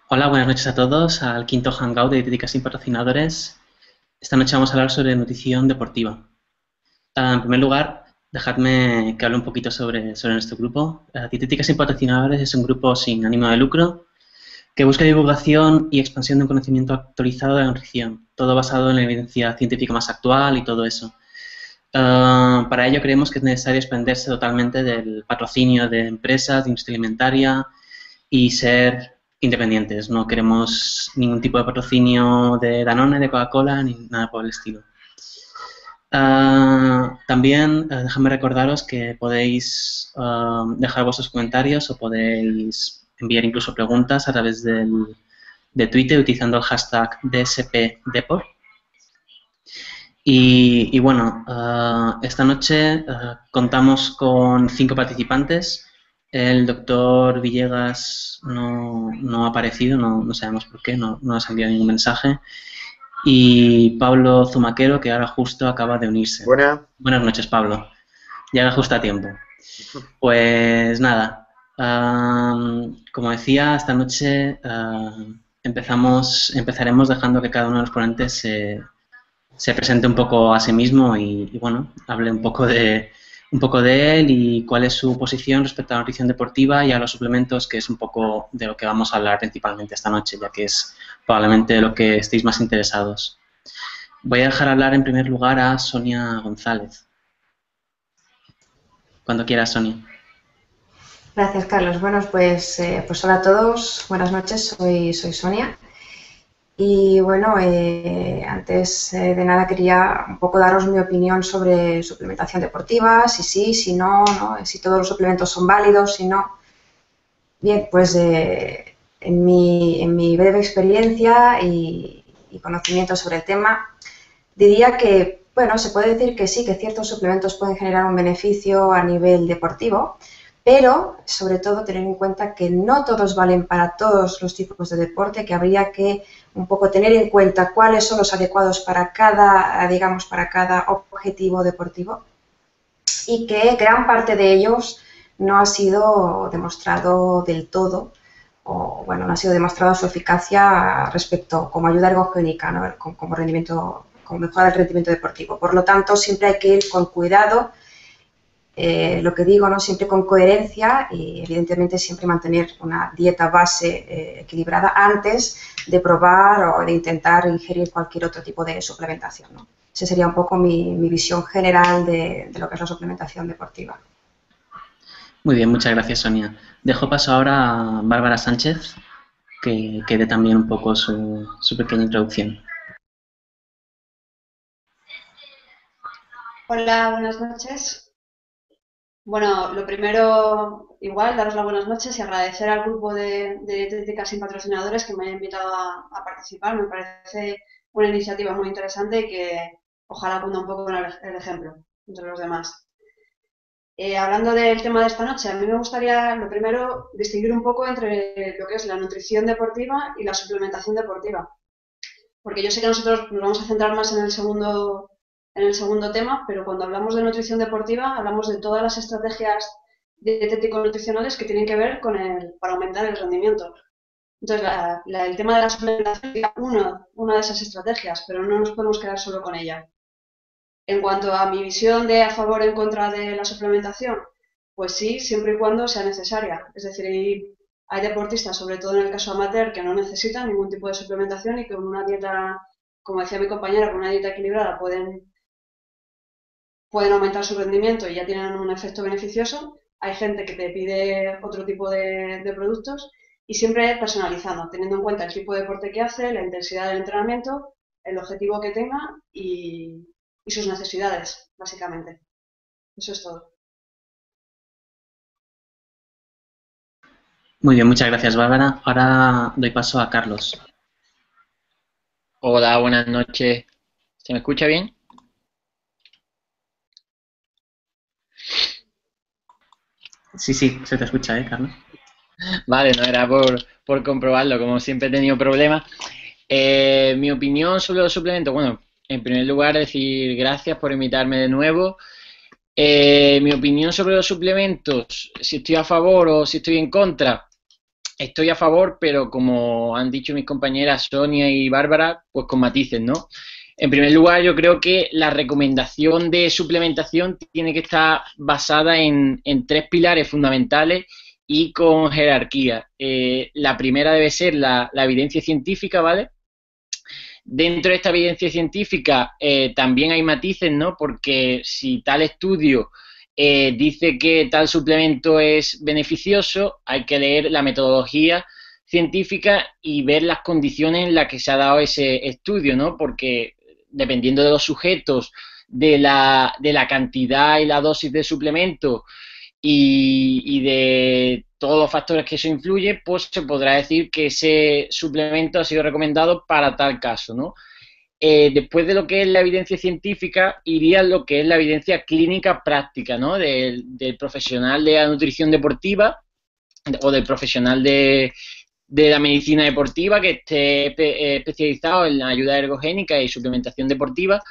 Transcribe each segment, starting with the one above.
Hola, buenas noches a todos al quinto Hangout de Dietéticas sin Patrocinadores. Esta noche vamos a hablar sobre nutrición deportiva. En primer lugar, dejadme que hable un poquito sobre nuestro grupo. Dietéticas sin Patrocinadores es un grupo sin ánimo de lucro que busca divulgación y expansión de un conocimiento actualizado de la nutrición, todo basado en la evidencia científica más actual y todo eso. Para ello creemos que es necesario expandirse totalmente del patrocinio de empresas, de industria alimentaria y ser independientes. No queremos ningún tipo de patrocinio de Danone, de Coca-Cola, ni nada por el estilo. También déjame recordaros que podéis dejar vuestros comentarios o podéis enviar incluso preguntas a través de Twitter utilizando el hashtag DSPDeport. Y bueno, esta noche contamos con 5 participantes. El doctor Villegas no ha aparecido, no sabemos por qué, no nos ha enviado ningún mensaje. Y Pablo Zumaquero, que ahora justo acaba de unirse. Buena. Buenas noches, Pablo. Llega justo a tiempo. Pues nada, como decía, esta noche empezaremos dejando que cada uno de los ponentes se presente un poco a sí mismo y bueno, hable un poco de él y cuál es su posición respecto a la nutrición deportiva y a los suplementos, que es un poco de lo que vamos a hablar principalmente esta noche, ya que es probablemente de lo que estéis más interesados. Voy a dejar hablar en primer lugar a Sonia González. Cuando quieras, Sonia. Gracias, Carlos. Bueno, pues hola a todos. Buenas noches. Soy Sonia. Y bueno, antes de nada quería un poco daros mi opinión sobre suplementación deportiva, si sí, si no, si todos los suplementos son válidos, si no. Bien, pues en mi breve experiencia y conocimiento sobre el tema, diría que, bueno, se puede decir que sí, que ciertos suplementos pueden generar un beneficio a nivel deportivo, pero sobre todo tener en cuenta que no todos valen para todos los tipos de deporte, que habría que un poco tener en cuenta cuáles son los adecuados para cada, digamos, para cada objetivo deportivo y que gran parte de ellos no ha sido demostrado del todo o, bueno, no ha sido demostrada su eficacia respecto como ayuda ergogénica, ¿no? como rendimiento, como mejora del rendimiento deportivo. Por lo tanto, siempre hay que ir con cuidado, lo que digo, ¿no? Siempre con coherencia y evidentemente siempre mantener una dieta base equilibrada antes de probar o de intentar ingerir cualquier otro tipo de suplementación, ¿no? Esa sería un poco mi visión general de lo que es la suplementación deportiva. Muy bien, muchas gracias, Sonia. Dejo paso ahora a Bárbara Sánchez, que dé también un poco su pequeña introducción. Hola, buenas noches. Bueno, lo primero, igual, daros las buenas noches y agradecer al grupo de Dietéticas sin Patrocinadores que me haya invitado a participar. Me parece una iniciativa muy interesante y que ojalá ponga un poco el ejemplo entre los demás. Hablando del tema de esta noche, a mí me gustaría, lo primero, distinguir un poco entre lo que es la nutrición deportiva y la suplementación deportiva. Porque yo sé que nosotros nos vamos a centrar más en el segundo tema, pero cuando hablamos de nutrición deportiva hablamos de todas las estrategias dietético-nutricionales que tienen que ver para aumentar el rendimiento. Entonces, el tema de la suplementación es una de esas estrategias, pero no nos podemos quedar solo con ella. En cuanto a mi visión de a favor o en contra de la suplementación, pues sí, siempre y cuando sea necesaria. Es decir, hay deportistas, sobre todo en el caso amateur, que no necesitan ningún tipo de suplementación y que con una dieta, como decía mi compañera, con una dieta equilibrada pueden aumentar su rendimiento y ya tienen un efecto beneficioso. Hay gente que te pide otro tipo de productos y siempre personalizando, teniendo en cuenta el tipo de deporte que hace, la intensidad del entrenamiento, el objetivo que tenga y sus necesidades, básicamente. Eso es todo. Muy bien, muchas gracias, Bárbara. Ahora doy paso a Carlos. Hola, buenas noches. ¿Se me escucha bien? Sí, se te escucha, Carlos? Vale, no era por comprobarlo, como siempre he tenido problemas. Mi opinión sobre los suplementos, bueno, en primer lugar decir gracias por invitarme de nuevo. Mi opinión sobre los suplementos, si estoy a favor o si estoy en contra, estoy a favor, pero como han dicho mis compañeras Sonia y Bárbara, pues con matices, ¿no? En primer lugar, yo creo que la recomendación de suplementación tiene que estar basada en tres pilares fundamentales y con jerarquía. La primera debe ser la evidencia científica, ¿vale? Dentro de esta evidencia científica también hay matices, ¿no? Porque si tal estudio dice que tal suplemento es beneficioso, hay que leer la metodología científica y ver las condiciones en las que se ha dado ese estudio, ¿no? Porque dependiendo de los sujetos, de la cantidad y la dosis de suplemento y de todos los factores que eso influye, pues se podrá decir que ese suplemento ha sido recomendado para tal caso, ¿no? Después de lo que es la evidencia científica, iría lo que es la evidencia clínica práctica, ¿no? Del profesional de la nutrición deportiva o del profesional de la medicina deportiva que esté especializado en la ayuda ergogénica y suplementación deportiva,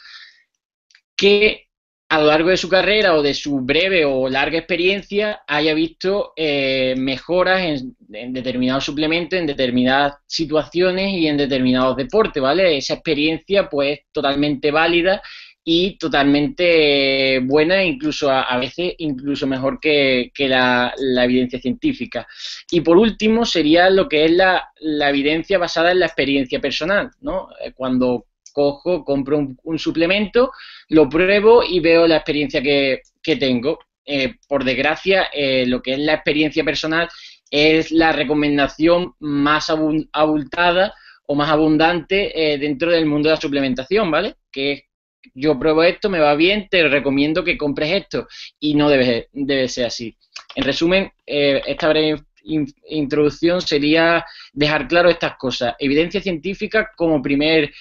que a lo largo de su carrera o de su breve o larga experiencia haya visto mejoras en determinados suplementos, en determinadas situaciones y en determinados deportes, ¿vale? Esa experiencia pues totalmente válida y totalmente buena, incluso a veces incluso mejor que la evidencia científica. Y por último sería lo que es la evidencia basada en la experiencia personal, ¿no? Cuando compro un suplemento, lo pruebo y veo la experiencia que tengo. Por desgracia, lo que es la experiencia personal es la recomendación más abultada o más abundante dentro del mundo de la suplementación, ¿vale? Que es, yo pruebo esto, me va bien, te recomiendo que compres esto, y no debe ser así. En resumen, esta breve introducción sería dejar claro estas cosas. Evidencia científica como primer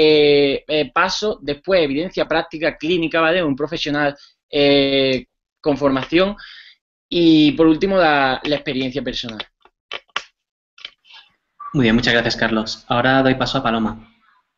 paso, después evidencia práctica clínica, ¿vale? Un profesional con formación, y por último la experiencia personal. Muy bien, muchas gracias, Carlos. Ahora doy paso a Paloma.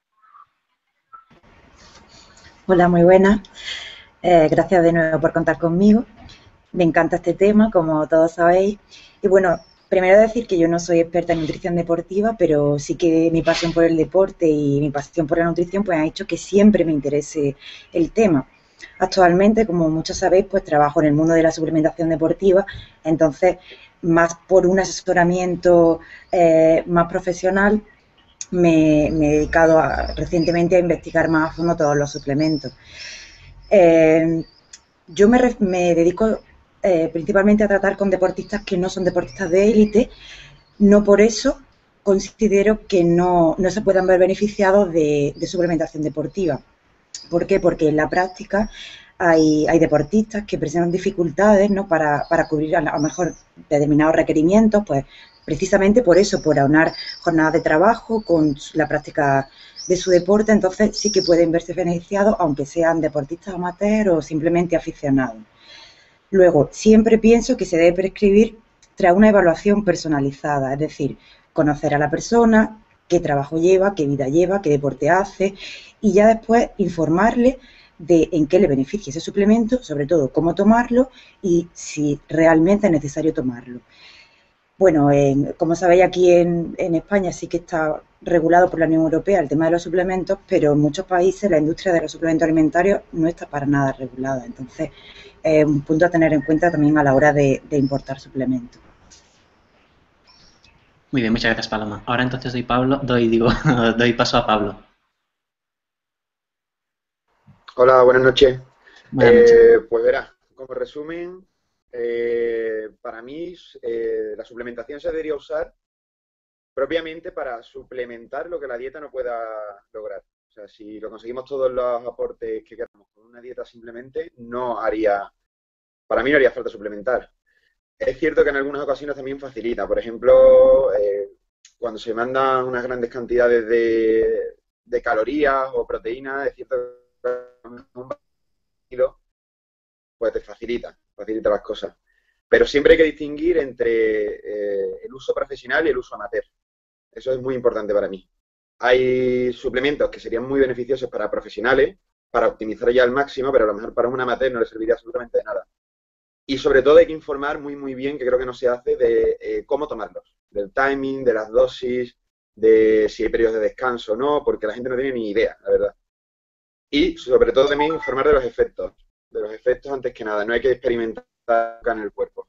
Hola, muy buenas. Gracias de nuevo por contar conmigo. Me encanta este tema, como todos sabéis. Y bueno, primero decir que yo no soy experta en nutrición deportiva, pero sí que mi pasión por el deporte y mi pasión por la nutrición pues ha hecho que siempre me interese el tema. Actualmente, como muchos sabéis, pues trabajo en el mundo de la suplementación deportiva, entonces más por un asesoramiento más profesional me he dedicado recientemente a investigar más a fondo todos los suplementos. Yo me dedico principalmente a tratar con deportistas que no son deportistas de élite. No por eso considero que no se puedan ver beneficiados de suplementación deportiva. ¿Por qué? Porque en la práctica hay deportistas que presentan dificultades, ¿no? para cubrir a lo mejor determinados requerimientos, pues precisamente por eso, por aunar jornadas de trabajo con la práctica de su deporte. Entonces sí que pueden verse beneficiados, aunque sean deportistas amateur o simplemente aficionados. Luego, siempre pienso que se debe prescribir tras una evaluación personalizada, es decir, conocer a la persona, qué trabajo lleva, qué vida lleva, qué deporte hace, y ya después informarle de en qué le beneficia ese suplemento, sobre todo cómo tomarlo y si realmente es necesario tomarlo. Bueno, como sabéis, aquí en España sí que está regulado por la Unión Europea el tema de los suplementos, pero en muchos países la industria de los suplementos alimentarios no está para nada regulada. Entonces, es un punto a tener en cuenta también a la hora de importar suplementos. Muy bien, muchas gracias, Paloma. Ahora entonces doy paso a Pablo. Hola, buenas noches. Buenas noches. Pues verás, como resumen, para mí la suplementación se debería usar propiamente para suplementar lo que la dieta no pueda lograr. O sea, si lo conseguimos todos los aportes que queramos con una dieta simplemente, para mí no haría falta suplementar. Es cierto que en algunas ocasiones también facilita. Por ejemplo, cuando se mandan unas grandes cantidades de calorías o proteínas, es cierto que un kilo, pues te facilita las cosas. Pero siempre hay que distinguir entre el uso profesional y el uso amateur. Eso es muy importante para mí. Hay suplementos que serían muy beneficiosos para profesionales, para optimizar ya al máximo, pero a lo mejor para un amateur no le serviría absolutamente de nada. Y sobre todo hay que informar muy bien, que creo que no se hace, de cómo tomarlos. del timing, de las dosis, de si hay periodos de descanso o no, porque la gente no tiene ni idea, la verdad. Y sobre todo también informar de los efectos antes que nada, no hay que experimentar en el cuerpo.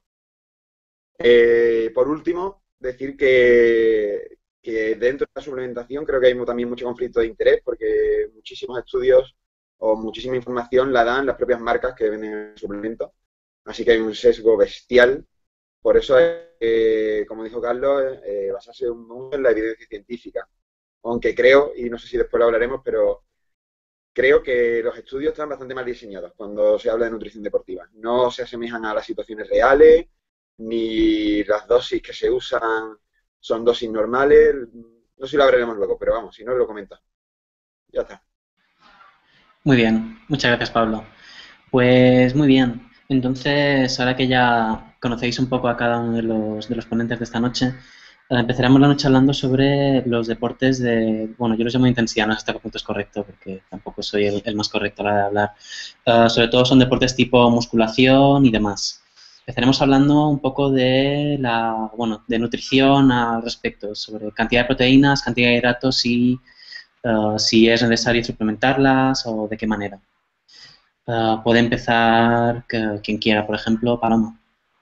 Por último, decir que dentro de la suplementación creo que hay también mucho conflicto de interés porque muchísimos estudios o muchísima información la dan las propias marcas que venden el suplemento. Así que hay un sesgo bestial. Por eso, como dijo Carlos, basarse mucho en la evidencia científica. Aunque creo, y no sé si después lo hablaremos, pero creo que los estudios están bastante mal diseñados cuando se habla de nutrición deportiva. No se asemejan a las situaciones reales, ni las dosis que se usan son dosis normales. No sé si lo hablaremos luego, pero vamos, si no, lo comento. Ya está. Muy bien, muchas gracias, Pablo. Pues muy bien, entonces ahora que ya conocéis un poco a cada uno de los ponentes de esta noche, empezaremos la noche hablando sobre los deportes de, bueno, yo los llamo intensidad, no sé hasta qué punto es correcto, porque tampoco soy el más correcto a la hora de hablar. Sobre todo son deportes tipo musculación y demás. Empezaremos hablando un poco de bueno, de nutrición al respecto, sobre cantidad de proteínas, cantidad de hidratos y si es necesario suplementarlas o de qué manera. Puede empezar quien quiera, por ejemplo, Paloma.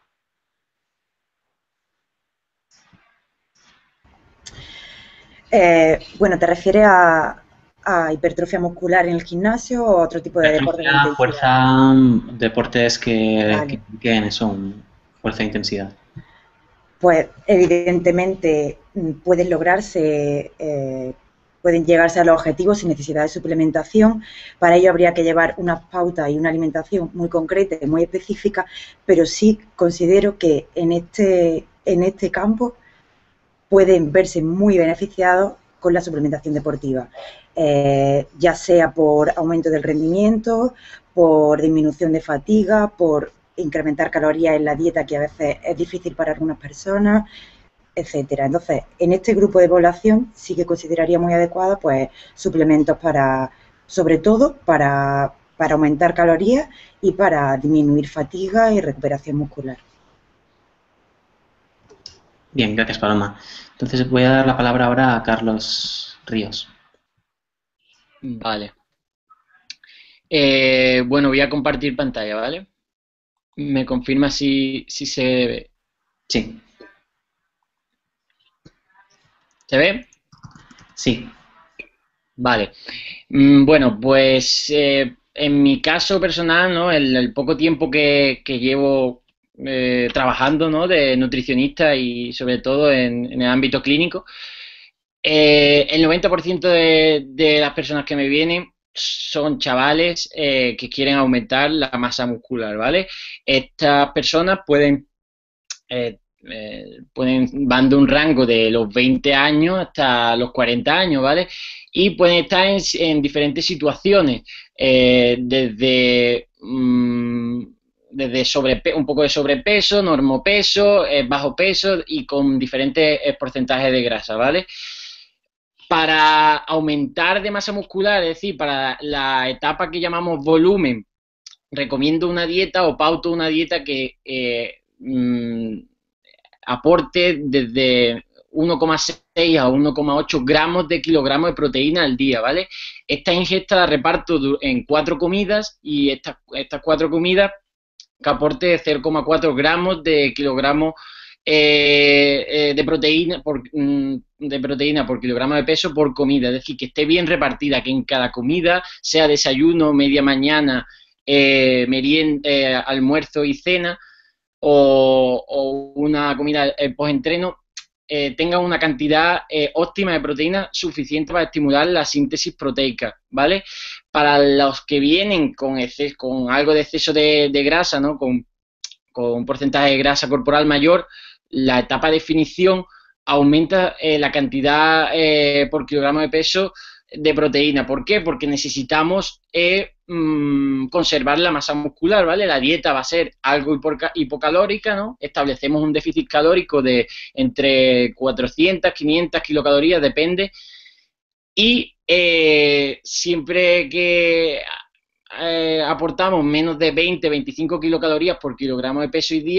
Bueno, ¿te refieres a hipertrofia muscular en el gimnasio o otro tipo de deporte de Hipertrofia, intensidad? fuerza, deportes que Vale. impliquen eso, fuerza e intensidad. Pues evidentemente pueden lograrse, pueden llegarse a los objetivos sin necesidad de suplementación. Para ello habría que llevar unas pautas y una alimentación muy concreta y muy específica, pero sí considero que en este campo pueden verse muy beneficiados con la suplementación deportiva, ya sea por aumento del rendimiento, por disminución de fatiga, por incrementar calorías en la dieta, que a veces es difícil para algunas personas, etcétera. Entonces, en este grupo de población sí que consideraría muy adecuado pues suplementos para, sobre todo, para aumentar calorías y para disminuir fatiga y recuperación muscular. Bien, gracias, Paloma. Entonces voy a dar la palabra ahora a Carlos Ríos. Vale. Bueno, voy a compartir pantalla, ¿vale? ¿Me confirma si se ve? Sí. ¿Se ve? Sí. Vale. Bueno, pues en mi caso personal, ¿no? El poco tiempo que llevo trabajando, ¿no? De nutricionista y sobre todo en el ámbito clínico, el 90% de las personas que me vienen son chavales que quieren aumentar la masa muscular, ¿vale? Estas personas van de un rango de los 20 años hasta los 40 años, ¿vale? Y pueden estar en diferentes situaciones, desde un poco de sobrepeso, normopeso, bajo peso y con diferentes porcentajes de grasa, ¿vale? Para aumentar de masa muscular, es decir, para la etapa que llamamos volumen, recomiendo una dieta o pauto una dieta que aporte desde 1,6 a 1,8 gramos de kilogramos de proteína al día, ¿vale? Esta ingesta la reparto en 4 comidas y estas 4 comidas que aporte 0,4 gramos de kilogramos de proteína por kilogramo de peso por comida, es decir, que esté bien repartida, que en cada comida, sea desayuno, media mañana, almuerzo y cena, o una comida post-entreno, tenga una cantidad óptima de proteína suficiente para estimular la síntesis proteica, ¿vale? Para los que vienen con algo de exceso de grasa, ¿no? Con un porcentaje de grasa corporal mayor, la etapa de definición aumenta la cantidad por kilogramo de peso de proteína. ¿Por qué? Porque necesitamos conservar la masa muscular, ¿vale? La dieta va a ser algo hipocalórica, ¿no? Establecemos un déficit calórico de entre 400, 500 kilocalorías, depende. Y siempre que aportamos menos de 20, 25 kilocalorías por kilogramo de peso y día,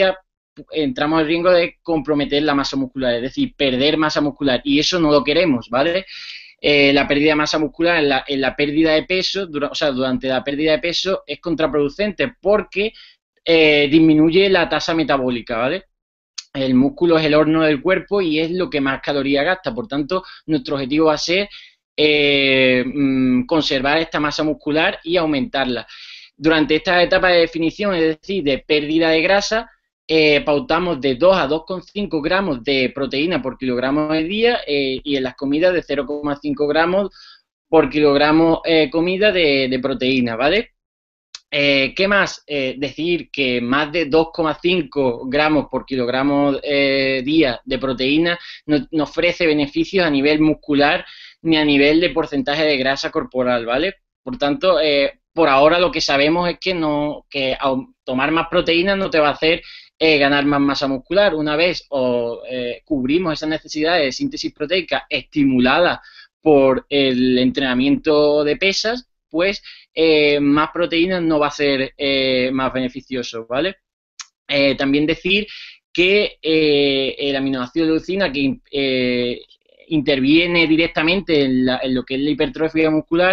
entramos en riesgo de comprometer la masa muscular, es decir, perder masa muscular, y eso no lo queremos, ¿vale? La pérdida de masa muscular en la pérdida de peso, durante la pérdida de peso es contraproducente porque disminuye la tasa metabólica, ¿vale? El músculo es el horno del cuerpo y es lo que más calorías gasta, por tanto, nuestro objetivo va a ser conservar esta masa muscular y aumentarla. Durante esta etapa de definición, es decir, de pérdida de grasa, pautamos de 2 a 2,5 gramos de proteína por kilogramo de día y en las comidas de 0,5 gramos por kilogramo comida de proteína, ¿vale? ¿Qué más? Decir que más de 2,5 gramos por kilogramo día de proteína no ofrece beneficios a nivel muscular ni a nivel de porcentaje de grasa corporal, ¿vale? Por tanto, por ahora lo que sabemos es que tomar más proteína no te va a hacer ganar más masa muscular. Una vez cubrimos esas necesidades de síntesis proteica estimuladas por el entrenamiento de pesas, pues más proteínas no va a ser más beneficioso, ¿vale? También decir que el aminoácido leucina que interviene directamente en lo que es la hipertrofia muscular,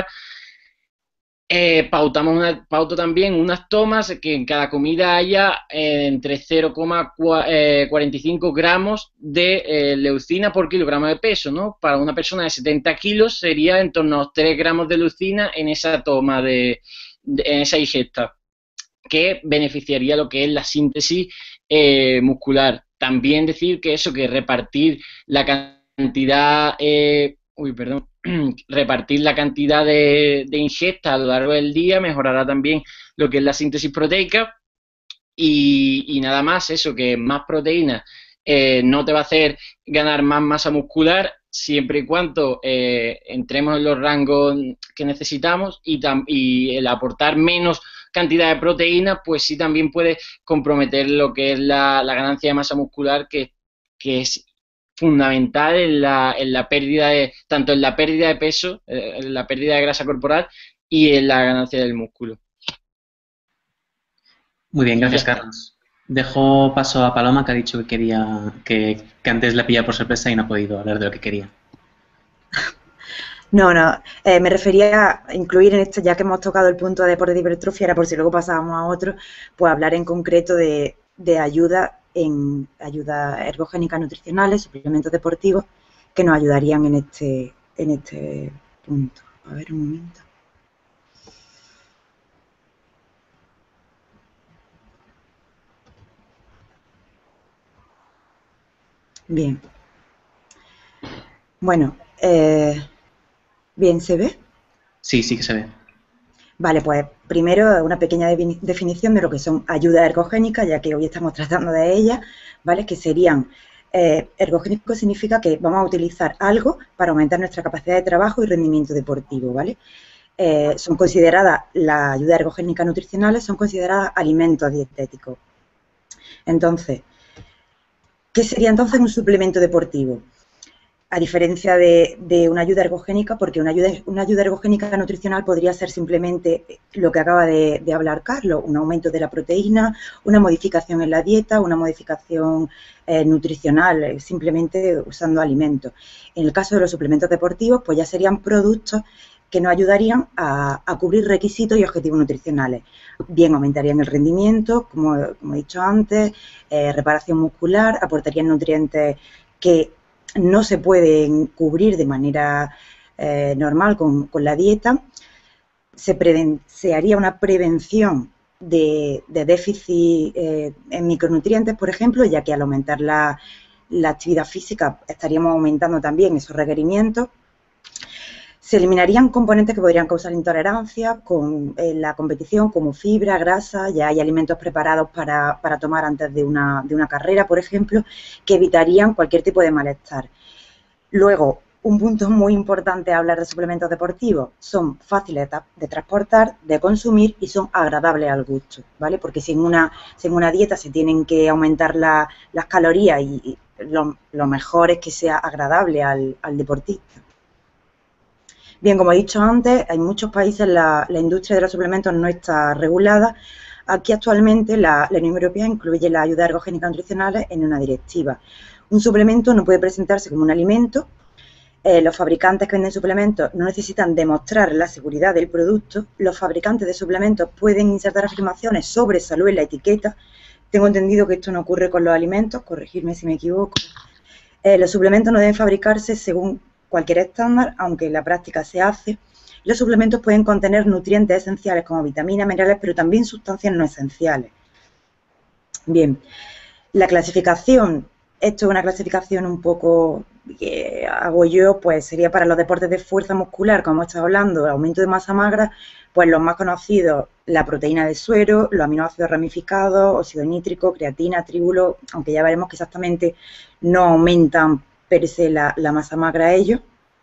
pauto también unas tomas que en cada comida haya entre 0,45 gramos de leucina por kilogramo de peso, ¿no? Para una persona de 70 kilos sería en torno a los 3 gramos de leucina en esa toma en esa ingesta, que beneficiaría lo que es la síntesis muscular. También decir que que repartir la cantidad repartir la cantidad de ingesta a lo largo del día mejorará también lo que es la síntesis proteica y nada más, eso, que más proteína no te va a hacer ganar más masa muscular siempre y cuando entremos en los rangos que necesitamos y el aportar menos cantidad de proteína, pues sí también puede comprometer lo que es la ganancia de masa muscular, que es fundamental en la pérdida tanto en la pérdida de peso, en la pérdida de grasa corporal y en la ganancia del músculo. Muy bien, gracias, Carlos. Dejo paso a Paloma, que ha dicho que quería que antes la pilla por sorpresa y no ha podido hablar de lo que quería. No, me refería a incluir en esto, ya que hemos tocado el punto de deporte de hipertrofia, era por si luego pasábamos a otro, pues hablar en concreto de ayuda ergogénica nutricionales, suplementos deportivos, que nos ayudarían en este punto. A ver, un momento. Bien. Bueno, ¿bien se ve? Sí, sí que se ve. Vale, pues primero una pequeña definición de lo que son ayudas ergogénicas, ya que hoy estamos tratando de ellas, ¿vale? Que serían, ergogénico significa que vamos a utilizar algo para aumentar nuestra capacidad de trabajo y rendimiento deportivo, ¿vale? Son consideradas, las ayudas ergogénicas nutricionales son consideradas alimentos dietéticos. Entonces, ¿qué sería entonces un suplemento deportivo? A diferencia de una ayuda ergogénica, porque una ayuda ergogénica nutricional podría ser simplemente lo que acaba de hablar Carlos, un aumento de la proteína, una modificación en la dieta, una modificación nutricional, simplemente usando alimentos. En el caso de los suplementos deportivos, pues ya serían productos que nos ayudarían a cubrir requisitos y objetivos nutricionales. Bien, aumentarían el rendimiento, como he dicho antes, reparación muscular, aportarían nutrientes que no se pueden cubrir de manera normal con la dieta. Se haría una prevención de déficit en micronutrientes, por ejemplo, ya que al aumentar la actividad física estaríamos aumentando también esos requerimientos. Se eliminarían componentes que podrían causar intolerancia con la competición, como fibra, grasa. Ya hay alimentos preparados para tomar antes de una carrera, por ejemplo, que evitarían cualquier tipo de malestar. Luego, un punto muy importante a hablar de suplementos deportivos: son fáciles de transportar, de consumir y son agradables al gusto, ¿vale? Porque si en una dieta se tienen que aumentar las calorías y lo mejor es que sea agradable al deportista. Bien, como he dicho antes, en muchos países la industria de los suplementos no está regulada, Aquí actualmente la Unión Europea incluye las ayudas ergogénicas nutricionales en una directiva. Un suplemento no puede presentarse como un alimento. Los fabricantes que venden suplementos no necesitan demostrar la seguridad del producto. Los fabricantes de suplementos pueden insertar afirmaciones sobre salud en la etiqueta. Tengo entendido que esto no ocurre con los alimentos, corregirme si me equivoco. Los suplementos no deben fabricarse según cualquier estándar, aunque en la práctica se hace. Los suplementos pueden contener nutrientes esenciales como vitaminas, minerales, pero también sustancias no esenciales. Bien, la clasificación, esto es una clasificación un poco que hago yo, pues sería para los deportes de fuerza muscular, como hemos estado hablando, aumento de masa magra, pues los más conocidos, la proteína de suero, los aminoácidos ramificados, óxido nítrico, creatina, tribúlo, aunque ya veremos que exactamente no aumentan per se la masa magra ellos.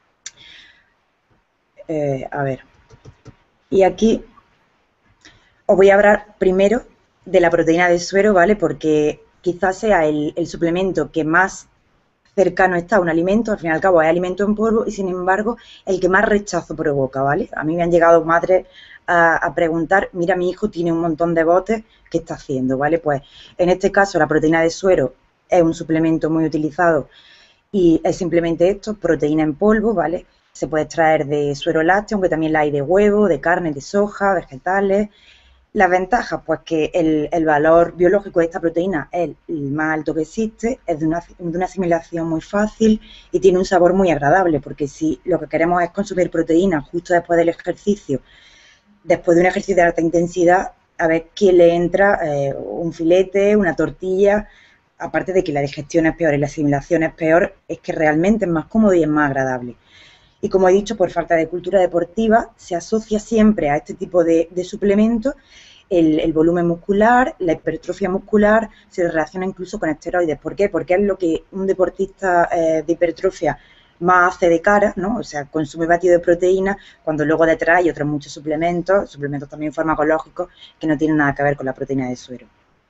A ver, y aquí os voy a hablar primero de la proteína de suero, ¿vale? Porque quizás sea el suplemento que más cercano está a un alimento, al fin y al cabo es alimento en polvo y sin embargo el que más rechazo provoca, ¿vale? A mí me han llegado madres a preguntar, mira, mi hijo tiene un montón de botes, ¿qué está haciendo? ¿Vale? Pues en este caso la proteína de suero es un suplemento muy utilizado y es simplemente esto, proteína en polvo, ¿vale? Se puede extraer de suero lácteo, aunque también la hay de huevo, de carne, de soja, vegetales. Las ventajas, pues que el valor biológico de esta proteína es el más alto que existe, es de una asimilación muy fácil y tiene un sabor muy agradable, porque si lo que queremos es consumir proteína justo después del ejercicio, después de un ejercicio de alta intensidad, a ver quién le entra un filete, una tortilla, aparte de que la digestión es peor y la asimilación es peor, es que realmente es más cómodo y es más agradable. Y como he dicho, por falta de cultura deportiva, se asocia siempre a este tipo de suplementos el volumen muscular, la hipertrofia muscular, se relaciona incluso con esteroides. ¿Por qué? Porque es lo que un deportista de hipertrofia más hace de cara, ¿no? O sea, consume batido de proteína, cuando luego detrás hay otros muchos suplementos también farmacológicos, que no tienen nada que ver con la proteína de suero.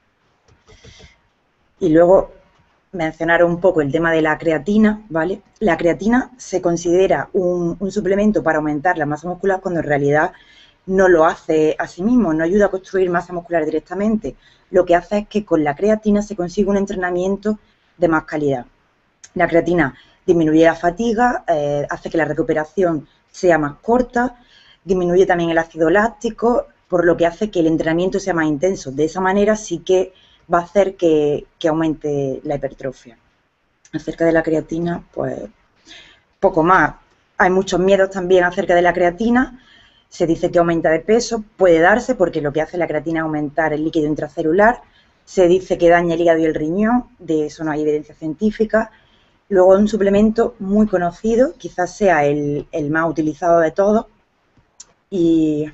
Y luego mencionar un poco el tema de la creatina, ¿vale? La creatina se considera un suplemento para aumentar la masa muscular cuando en realidad no lo hace a sí mismo, no ayuda a construir masa muscular directamente. Lo que hace es que con la creatina se consigue un entrenamiento de más calidad. La creatina disminuye la fatiga, hace que la recuperación sea más corta, disminuye también el ácido láctico, por lo que hace que el entrenamiento sea más intenso. De esa manera sí que va a hacer que aumente la hipertrofia. Acerca de la creatina, pues poco más. Hay muchos miedos también acerca de la creatina. Se dice que aumenta de peso, puede darse porque lo que hace la creatina es aumentar el líquido intracelular. Se dice que daña el hígado y el riñón, de eso no hay evidencia científica. Luego un suplemento muy conocido, quizás sea el más utilizado de todos y...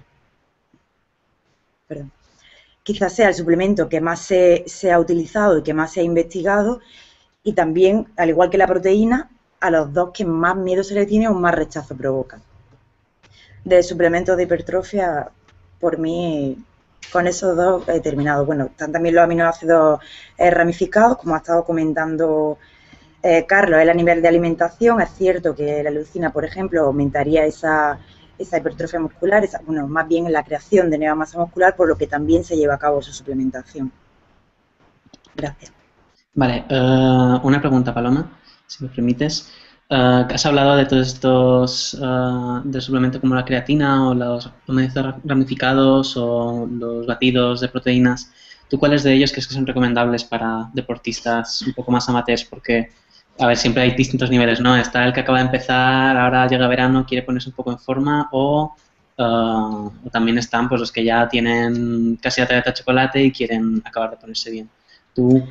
Perdón. Quizás sea el suplemento que más se ha utilizado y que más se ha investigado y también, al igual que la proteína, a los dos que más miedo se le tiene o más rechazo provoca. De suplementos de hipertrofia, por mí, con esos dos he terminado. Bueno, están también los aminoácidos ramificados, como ha estado comentando Carlos, a nivel de alimentación. Es cierto que la leucina, por ejemplo, aumentaría esa hipertrofia muscular, bueno, más bien en la creación de nueva masa muscular, por lo que también se lleva a cabo su suplementación. Gracias. Vale, una pregunta, Paloma, si me permites. Has hablado de todos estos de suplementos como la creatina o los aminoácidos ramificados o los batidos de proteínas. ¿Tú cuáles de ellos crees que son recomendables para deportistas un poco más amateurs? Porque, a ver, siempre hay distintos niveles, ¿no? Está el que acaba de empezar, ahora llega verano, quiere ponerse un poco en forma, o también están pues los que ya tienen casi la tableta de chocolate y quieren acabar de ponerse bien. Tú,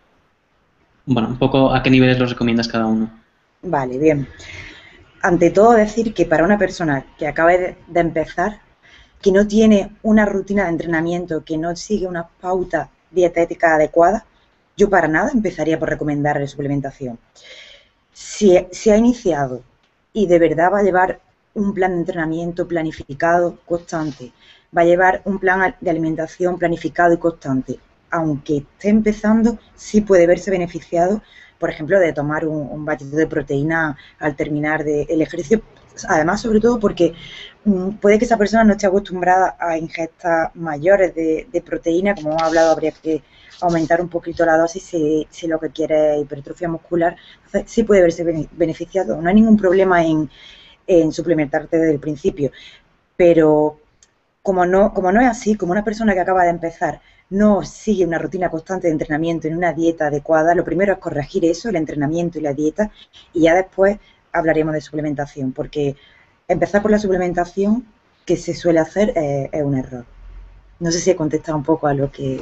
bueno, un poco a qué niveles los recomiendas cada uno. Vale, bien. Ante todo decir que para una persona que acabe de empezar, que no tiene una rutina de entrenamiento, que no sigue unas pautas dietéticas adecuadas, yo para nada empezaría por recomendarle suplementación. Si ha iniciado y de verdad va a llevar un plan de entrenamiento planificado, constante, va a llevar un plan de alimentación planificado y constante, aunque esté empezando, sí puede verse beneficiado por ejemplo, de tomar un batidor de proteína al terminar el ejercicio. Además, sobre todo porque puede que esa persona no esté acostumbrada a ingestas mayores de proteína. Como hemos hablado, habría que aumentar un poquito la dosis si lo que quiere es hipertrofia muscular. Entonces, sí puede verse beneficiado. No hay ningún problema en suplementarte desde el principio, pero como no es así, como una persona que acaba de empezar no sigue una rutina constante de entrenamiento en una dieta adecuada, lo primero es corregir eso, el entrenamiento y la dieta, y ya después hablaremos de suplementación, porque empezar por la suplementación que se suele hacer es un error. No sé si he contestado un poco a lo que...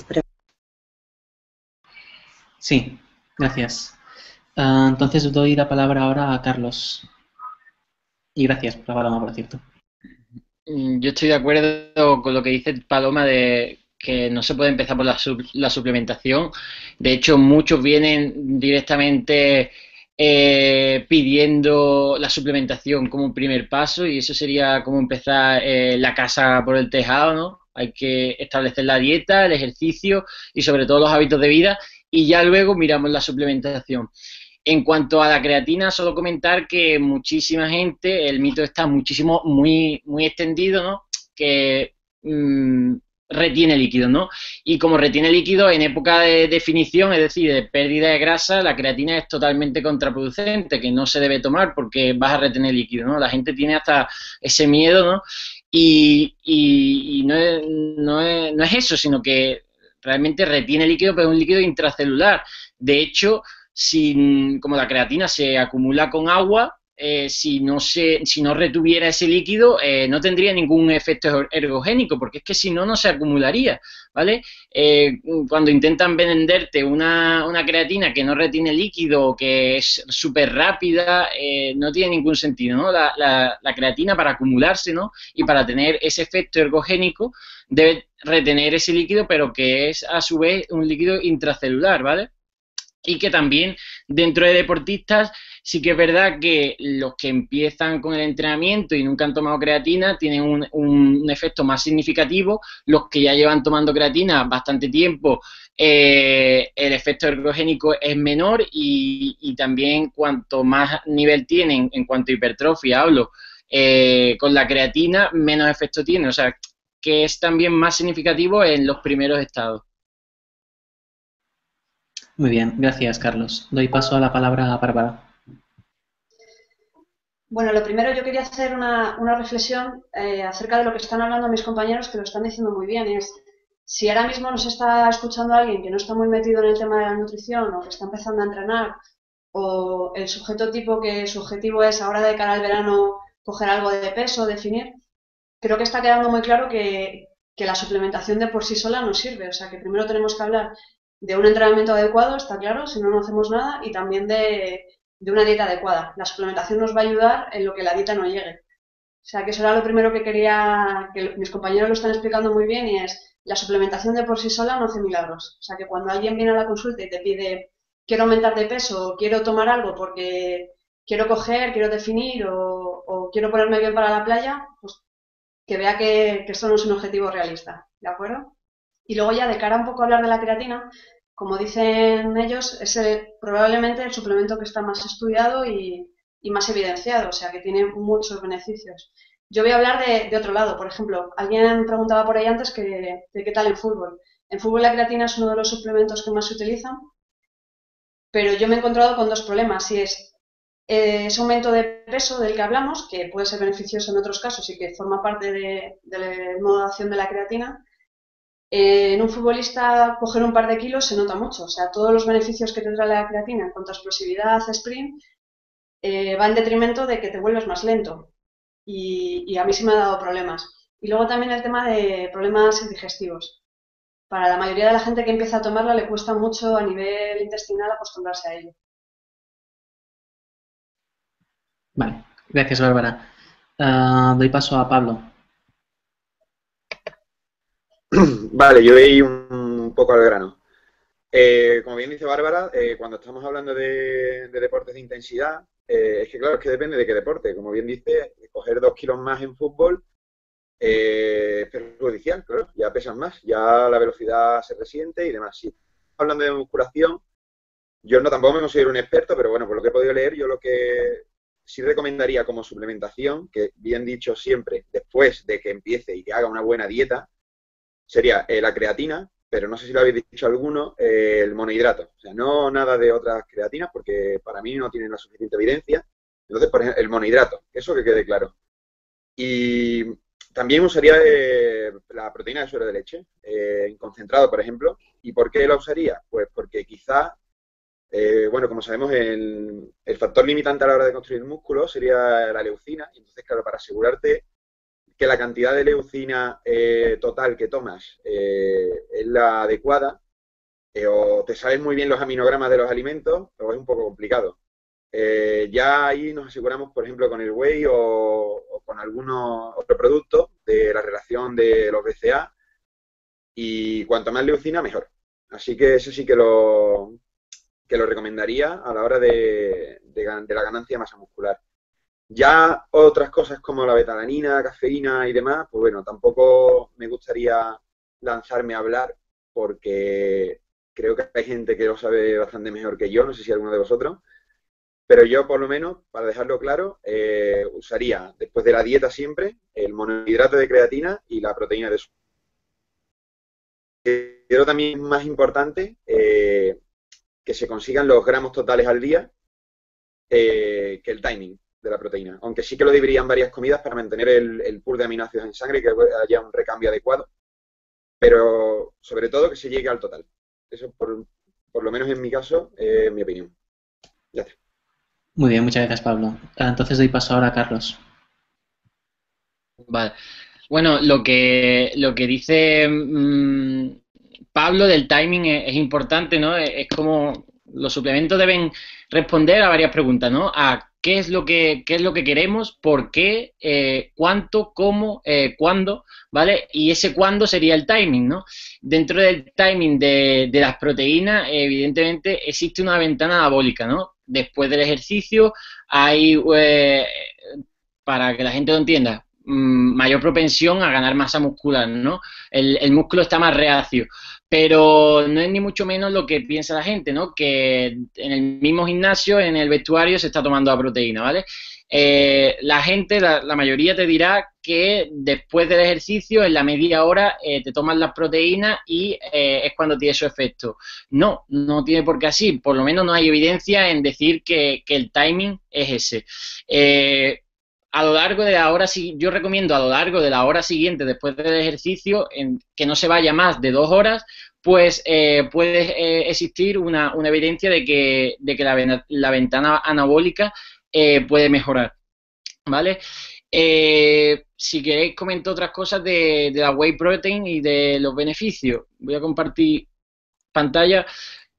Sí, gracias. Entonces doy la palabra ahora a Carlos. Y gracias por la palabra, por cierto. Yo estoy de acuerdo con lo que dice Paloma de que no se puede empezar por la suplementación. De hecho, muchos vienen directamente pidiendo la suplementación como un primer paso y eso sería como empezar la casa por el tejado, ¿no? Hay que establecer la dieta, el ejercicio y sobre todo los hábitos de vida y ya luego miramos la suplementación. En cuanto a la creatina, solo comentar que muchísima gente, el mito está muy extendido, ¿no? Que retiene líquido, ¿no? Y como retiene líquido en época de definición, es decir, de pérdida de grasa, la creatina es totalmente contraproducente, que no se debe tomar porque vas a retener líquido, ¿no? La gente tiene hasta ese miedo, ¿no? Y no es eso, sino que realmente retiene líquido, pero es un líquido intracelular. De hecho, como la creatina se acumula con agua, si no retuviera ese líquido, no tendría ningún efecto ergogénico, porque es que si no, no se acumularía, ¿vale? Cuando intentan venderte una creatina que no retiene líquido, que es súper rápida, no tiene ningún sentido, ¿no? La creatina para acumularse, ¿no? Y para tener ese efecto ergogénico, debe retener ese líquido, pero que es a su vez un líquido intracelular, ¿vale? Y que también dentro de deportistas sí que es verdad que los que empiezan con el entrenamiento y nunca han tomado creatina tienen un efecto más significativo, los que ya llevan tomando creatina bastante tiempo el efecto ergogénico es menor y también cuanto más nivel tienen en cuanto a hipertrofia hablo con la creatina menos efecto tiene, o sea que es también más significativo en los primeros estados. Muy bien, gracias, Carlos. Doy paso a la palabra a Bárbara. Bueno, lo primero yo quería hacer una reflexión acerca de lo que están hablando mis compañeros, que lo están diciendo muy bien. Es si ahora mismo nos está escuchando alguien que no está muy metido en el tema de la nutrición o que está empezando a entrenar, o el sujeto tipo que su objetivo es ahora de cara al verano coger algo de peso, definir, creo que está quedando muy claro que la suplementación de por sí sola no sirve. O sea, que primero tenemos que hablar de un entrenamiento adecuado, está claro, si no, no hacemos nada, y también de una dieta adecuada. La suplementación nos va a ayudar en lo que la dieta no llegue. O sea, que eso era lo primero que quería, que mis compañeros lo están explicando muy bien, y es, la suplementación de por sí sola no hace milagros. O sea, que cuando alguien viene a la consulta y te pide, quiero aumentar de peso, o quiero tomar algo porque quiero coger, quiero definir, o quiero ponerme bien para la playa, pues que vea que esto no es un objetivo realista, ¿de acuerdo? Y luego ya de cara un poco a hablar de la creatina, como dicen ellos, es probablemente el suplemento que está más estudiado y más evidenciado, o sea que tiene muchos beneficios. Yo voy a hablar de otro lado, por ejemplo, alguien preguntaba por ahí antes de qué tal en fútbol. En fútbol la creatina es uno de los suplementos que más se utilizan, pero yo me he encontrado con dos problemas, y es ese aumento de peso del que hablamos, que puede ser beneficioso en otros casos y que forma parte del modo de acción de la creatina. En un futbolista coger un par de kilos se nota mucho, o sea, todos los beneficios que te trae la creatina en cuanto a explosividad, sprint, va en detrimento de que te vuelves más lento, y a mí sí me ha dado problemas. Y luego también el tema de problemas digestivos. Para la mayoría de la gente que empieza a tomarla le cuesta mucho a nivel intestinal acostumbrarse a ello. Vale, gracias, Bárbara. Doy paso a Pablo. Vale, yo voy a ir un poco al grano. Como bien dice Bárbara, cuando estamos hablando de deportes de intensidad, es que claro, es que depende de qué deporte. Como bien dice, coger 2 kilos más en fútbol es perjudicial, claro, ya pesan más, ya la velocidad se resiente y demás. Sí, hablando de musculación, Yo no tampoco me considero un experto, pero bueno, por lo que he podido leer, yo lo que sí recomendaría como suplementación, que bien dicho siempre, después de que empiece y que haga una buena dieta, sería la creatina, pero no sé si lo habéis dicho alguno, el monohidrato. O sea, no nada de otras creatinas, porque para mí no tienen la suficiente evidencia. Entonces, por ejemplo, el monohidrato, eso que quede claro. Y también usaría la proteína de suero de leche, en concentrado, por ejemplo. ¿Y por qué la usaría? Pues porque quizá, bueno, como sabemos, el factor limitante a la hora de construir músculo sería la leucina. Y entonces, claro, para asegurarte que la cantidad de leucina total que tomas es la adecuada, o te sabes muy bien los aminogramas de los alimentos, o es un poco complicado. Ya ahí nos aseguramos, por ejemplo, con el whey o con algunos otros productos de la relación de los BCA, y cuanto más leucina, mejor. Así que eso sí que lo recomendaría a la hora de la ganancia de masa muscular. Ya otras cosas como la betalanina, cafeína y demás, pues bueno, tampoco me gustaría lanzarme a hablar porque creo que hay gente que lo sabe bastante mejor que yo, no sé si alguno de vosotros, pero yo por lo menos, para dejarlo claro, usaría después de la dieta siempre el monohidrato de creatina y la proteína de soja. Creo también más importante que se consigan los gramos totales al día que el timing de la proteína, aunque sí que lo dividiría en varias comidas para mantener el pool de aminoácidos en sangre y que haya un recambio adecuado, pero sobre todo que se llegue al total. Eso, por lo menos en mi caso, es mi opinión. Ya está. Muy bien, muchas gracias, Pablo. Entonces doy paso ahora a Carlos. Vale. Bueno, lo que dice Pablo del timing es importante, ¿no? Es como los suplementos deben responder a varias preguntas, ¿no? A qué es lo que queremos, por qué, cuánto, cómo, cuándo, ¿vale? Y ese cuándo sería el timing, ¿no? Dentro del timing de las proteínas, evidentemente existe una ventana anabólica, ¿no? Después del ejercicio hay, para que la gente lo entienda, mayor propensión a ganar masa muscular, ¿no? El músculo está más reacio. Pero no es ni mucho menos lo que piensa la gente, ¿no? Que en el mismo gimnasio, en el vestuario, se está tomando la proteína, ¿vale? La gente, la mayoría te dirá que después del ejercicio, en la media hora, te tomas las proteínas y es cuando tiene su efecto. No, no tiene por qué así. Por lo menos no hay evidencia en decir que el timing es ese. A lo largo de la hora, yo recomiendo a lo largo de la hora siguiente, después del ejercicio, que no se vaya más de 2 horas, pues puede existir una evidencia de que la ventana anabólica puede mejorar, ¿vale? Si queréis comento otras cosas de la whey protein y de los beneficios. Voy a compartir pantalla.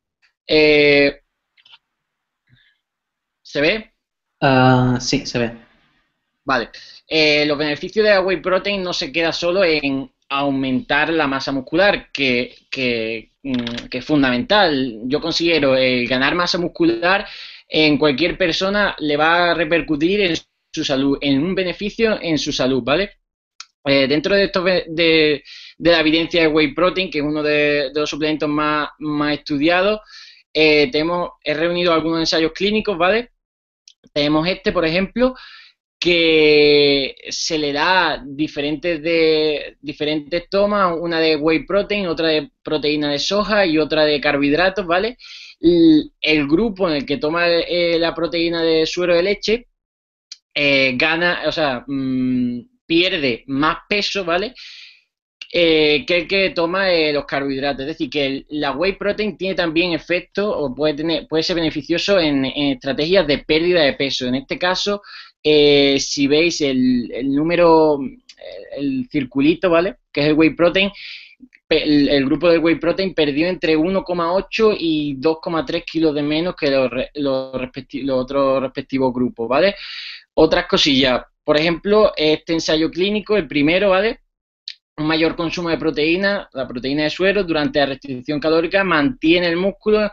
¿Se ve? Sí, se ve. Vale. Los beneficios de la whey protein no se queda solo en aumentar la masa muscular, que es fundamental. Yo considero ganar masa muscular en cualquier persona le va a repercutir en su salud, en un beneficio en su salud, ¿vale? Dentro de estos de la evidencia de whey protein, que es uno de los suplementos más estudiados, he reunido algunos ensayos clínicos, ¿vale? Tenemos por ejemplo, que se le da diferentes tomas, una de whey protein, otra de proteína de soja y otra de carbohidratos, ¿vale? El grupo en el que toma la proteína de suero de leche gana, o sea, pierde más peso, ¿vale? Que el que toma los carbohidratos. Es decir, que la whey protein tiene también efecto o puede ser beneficioso en estrategias de pérdida de peso. En este caso, si veis el número, el circulito, ¿vale? Que es el whey protein, el grupo de whey protein perdió entre 1,8 y 2,3 kilos de menos que los otros respectivos grupos, ¿vale? Otras cosillas. Por ejemplo, este ensayo clínico, el primero, ¿vale? Un mayor consumo de proteína, la proteína de suero, durante la restricción calórica mantiene el músculo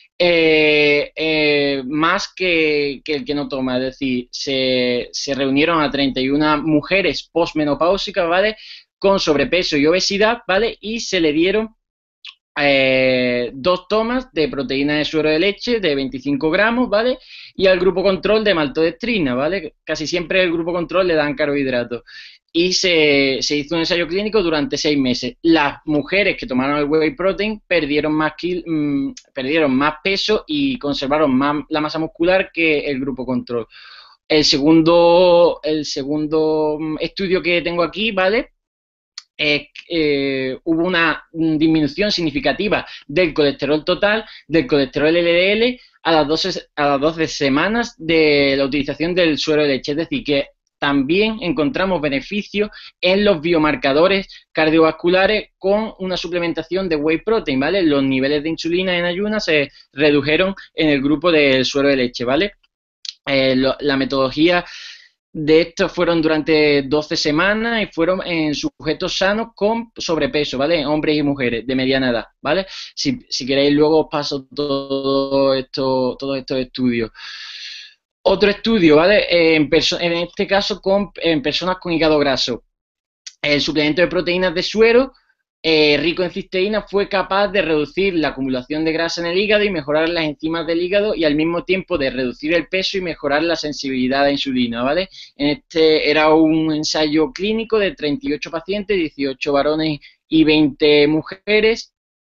más que el que no toma. Es decir, se reunieron a 31 mujeres postmenopáusicas, ¿vale? Con sobrepeso y obesidad, ¿vale? Y se le dieron 2 tomas de proteína de suero de leche de 25 gramos, ¿vale? Y al grupo control de maltodextrina, ¿vale? Casi siempre el grupo control le dan carbohidratos. Y se hizo un ensayo clínico durante 6 meses. Las mujeres que tomaron el whey protein perdieron más peso y conservaron más la masa muscular que el grupo control. El segundo estudio que tengo aquí, ¿vale? Hubo una disminución significativa del colesterol total, del colesterol LDL a las 12 semanas de la utilización del suero de leche. Es decir, que también encontramos beneficios en los biomarcadores cardiovasculares con una suplementación de whey protein, ¿vale? Los niveles de insulina en ayunas se redujeron en el grupo del suero de leche, ¿vale? La metodología de estos fueron durante 12 semanas y fueron en sujetos sanos con sobrepeso, ¿vale? Hombres y mujeres de mediana edad, ¿vale? Si queréis luego os paso todos estos estudios. Otro estudio, ¿vale? En este caso en personas con hígado graso. El suplemento de proteínas de suero rico en cisteína fue capaz de reducir la acumulación de grasa en el hígado y mejorar las enzimas del hígado y al mismo tiempo de reducir el peso y mejorar la sensibilidad a la insulina, ¿vale? Era un ensayo clínico de 38 pacientes, 18 varones y 20 mujeres,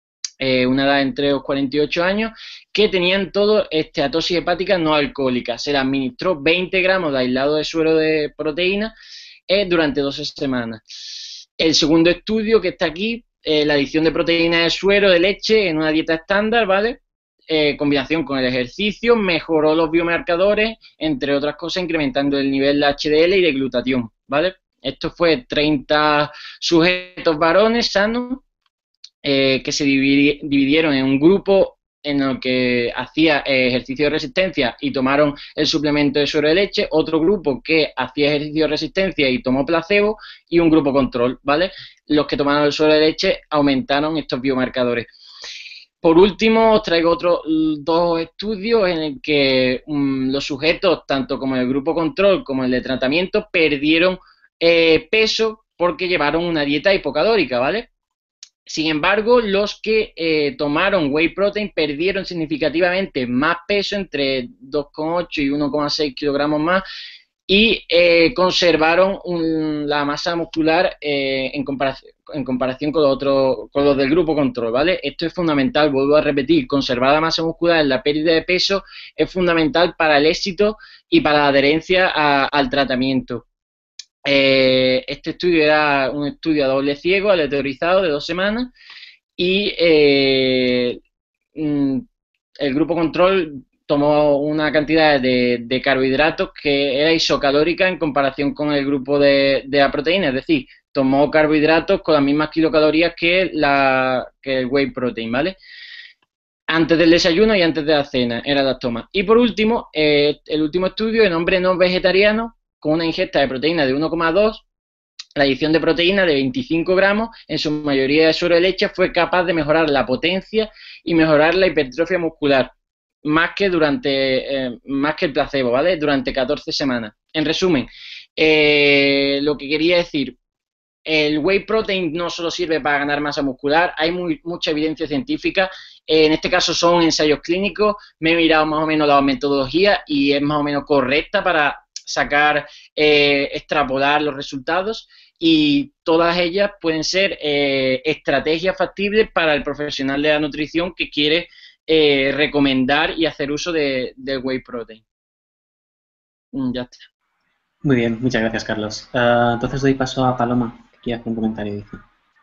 una edad entre los 48 años, que tenían todo esteatosis hepática no alcohólica. Se le administró 20 gramos de aislado de suero de proteína durante 12 semanas. El segundo estudio que está aquí, la adición de proteína de suero de leche en una dieta estándar, ¿vale? Combinación con el ejercicio, mejoró los biomarcadores, entre otras cosas, incrementando el nivel de HDL y de glutatión, ¿vale? Esto fue 30 sujetos varones sanos que se dividieron en un grupo en el que hacía ejercicio de resistencia y tomaron el suplemento de suero de leche, otro grupo que hacía ejercicio de resistencia y tomó placebo, y un grupo control, ¿vale? Los que tomaron el suero de leche aumentaron estos biomarcadores. Por último, os traigo otros 2 estudios en el que los sujetos, tanto como el grupo control como el de tratamiento, perdieron peso porque llevaron una dieta hipocalórica, ¿vale? Sin embargo, los que tomaron whey protein perdieron significativamente más peso, entre 2,8 y 1,6 kilogramos más, y conservaron la masa muscular en comparación con los del grupo control, ¿vale? Esto es fundamental, vuelvo a repetir, conservar la masa muscular en la pérdida de peso es fundamental para el éxito y para la adherencia al tratamiento. Este estudio era un estudio a doble ciego, aleatorizado, de 2 semanas, y el grupo control tomó una cantidad de carbohidratos que era isocalórica en comparación con el grupo de la proteína, es decir, tomó carbohidratos con las mismas kilocalorías que el whey protein, ¿vale? Antes del desayuno y antes de la cena eran las tomas. Y por último, el último estudio en hombres no vegetarianos con una ingesta de proteína de 1,2, la adición de proteína de 25 gramos, en su mayoría de suero de leche, fue capaz de mejorar la potencia y mejorar la hipertrofia muscular, más que el placebo, ¿vale? Durante 14 semanas. En resumen, lo que quería decir, el whey protein no solo sirve para ganar masa muscular, hay mucha evidencia científica. En este caso son ensayos clínicos, me he mirado más o menos la metodología y es más o menos correcta para extrapolar los resultados, y todas ellas pueden ser estrategias factibles para el profesional de la nutrición que quiere recomendar y hacer uso del whey protein. Ya está. Muy bien, muchas gracias, Carlos. Entonces doy paso a Paloma, que quiere hacer un comentario. Dice.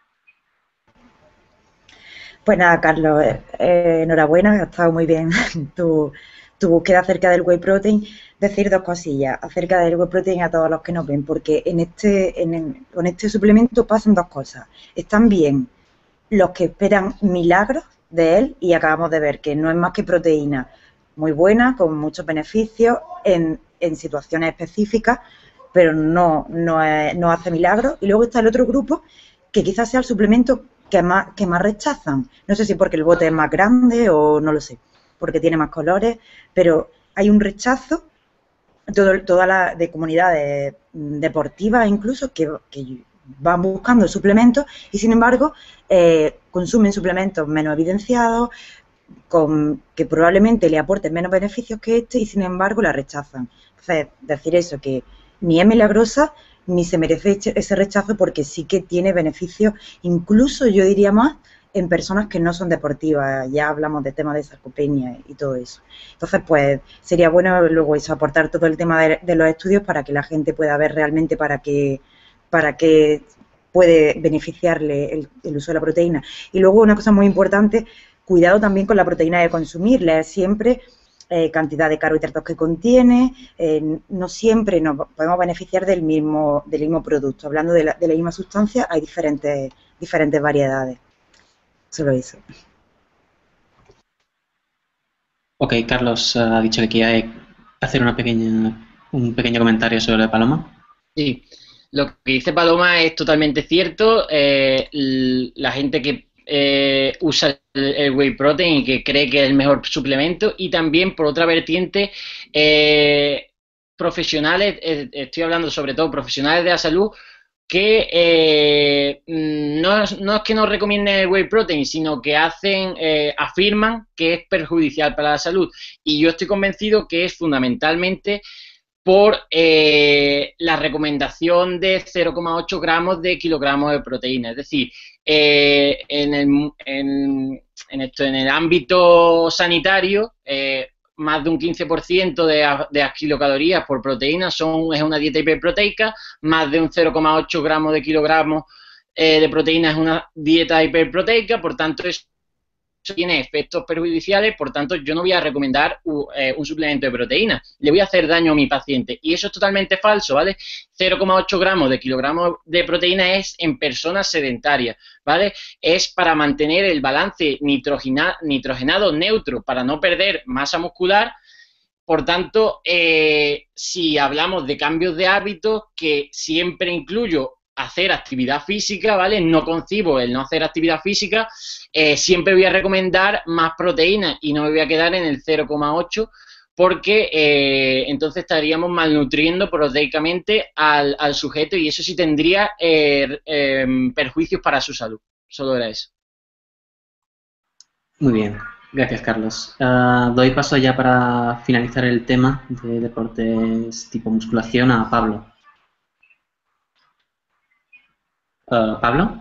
Pues nada, Carlos, enhorabuena, ha estado muy bien tu búsqueda acerca del whey protein. Decir 2 cosillas acerca del whey protein a todos los que nos ven, porque con este suplemento pasan 2 cosas. Están bien los que esperan milagros de él, y acabamos de ver que no es más que proteína muy buena, con muchos beneficios en situaciones específicas, pero no hace milagros. Y luego está el otro grupo, que quizás sea el suplemento que más rechazan. No sé si porque el bote es más grande o no lo sé, porque tiene más colores, pero hay un rechazo toda la de comunidades deportivas incluso, que van buscando suplementos y, sin embargo, consumen suplementos menos evidenciados, que probablemente le aporten menos beneficios que este y, sin embargo, la rechazan. Entonces, decir eso, que ni es milagrosa ni se merece ese rechazo, porque sí que tiene beneficios, incluso yo diría más, en personas que no son deportivas. Ya hablamos de temas de sarcopenia y todo eso. Entonces, pues, sería bueno luego eso, aportar todo el tema de los estudios para que la gente pueda ver realmente para qué puede beneficiarle el uso de la proteína. Y luego una cosa muy importante, cuidado también con la proteína de consumir, leer siempre cantidad de carbohidratos que contiene, no siempre nos podemos beneficiar del mismo producto. Hablando de la misma sustancia, hay diferentes variedades. Solo eso. Ok, Carlos ha dicho que quiere hacer un pequeño comentario sobre Paloma. Sí, lo que dice Paloma es totalmente cierto. La gente que usa el whey protein y que cree que es el mejor suplemento, y también, por otra vertiente, profesionales, estoy hablando sobre todo profesionales de la salud, que no es que no recomienden el whey protein, sino que afirman que es perjudicial para la salud. Y yo estoy convencido que es fundamentalmente por la recomendación de 0,8 gramos de kilogramos de proteína. Es decir, en el ámbito sanitario, más de un 15% de las kilocalorías por proteína es una dieta hiperproteica, más de un 0,8 gramos de kilogramos de proteína es una dieta hiperproteica, por tanto eso tiene efectos perjudiciales, por tanto yo no voy a recomendar un suplemento de proteína, le voy a hacer daño a mi paciente, y eso es totalmente falso, ¿vale? 0,8 gramos de kilogramos de proteína es en personas sedentarias, ¿vale? Es para mantener el balance nitrogenado neutro, para no perder masa muscular. Por tanto, si hablamos de cambios de hábitos, que siempre incluyo hacer actividad física, ¿vale? No concibo el no hacer actividad física, siempre voy a recomendar más proteína y no me voy a quedar en el 0,8, porque entonces estaríamos malnutriendo proteicamente al sujeto, y eso sí tendría perjuicios para su salud. Solo era eso. Muy bien, gracias, Carlos. Doy paso ya para finalizar el tema de deportes tipo musculación a Pablo. ¿Pablo?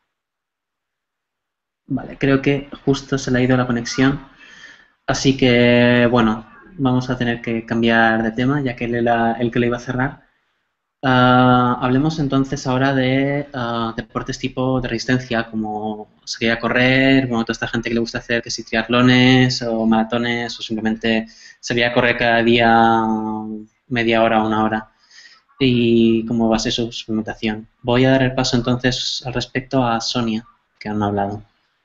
Vale, creo que justo se le ha ido la conexión, así que, bueno, vamos a tener que cambiar de tema, ya que él era el que le iba a cerrar. Hablemos entonces ahora de deportes tipo de resistencia, como salir a correr, bueno, toda esta gente que le gusta hacer que si triatlones o maratones, o simplemente salir a correr cada día media hora o una hora, y cómo va a ser su suplementación. Voy a dar el paso entonces al respecto a Sonia, que han hablado.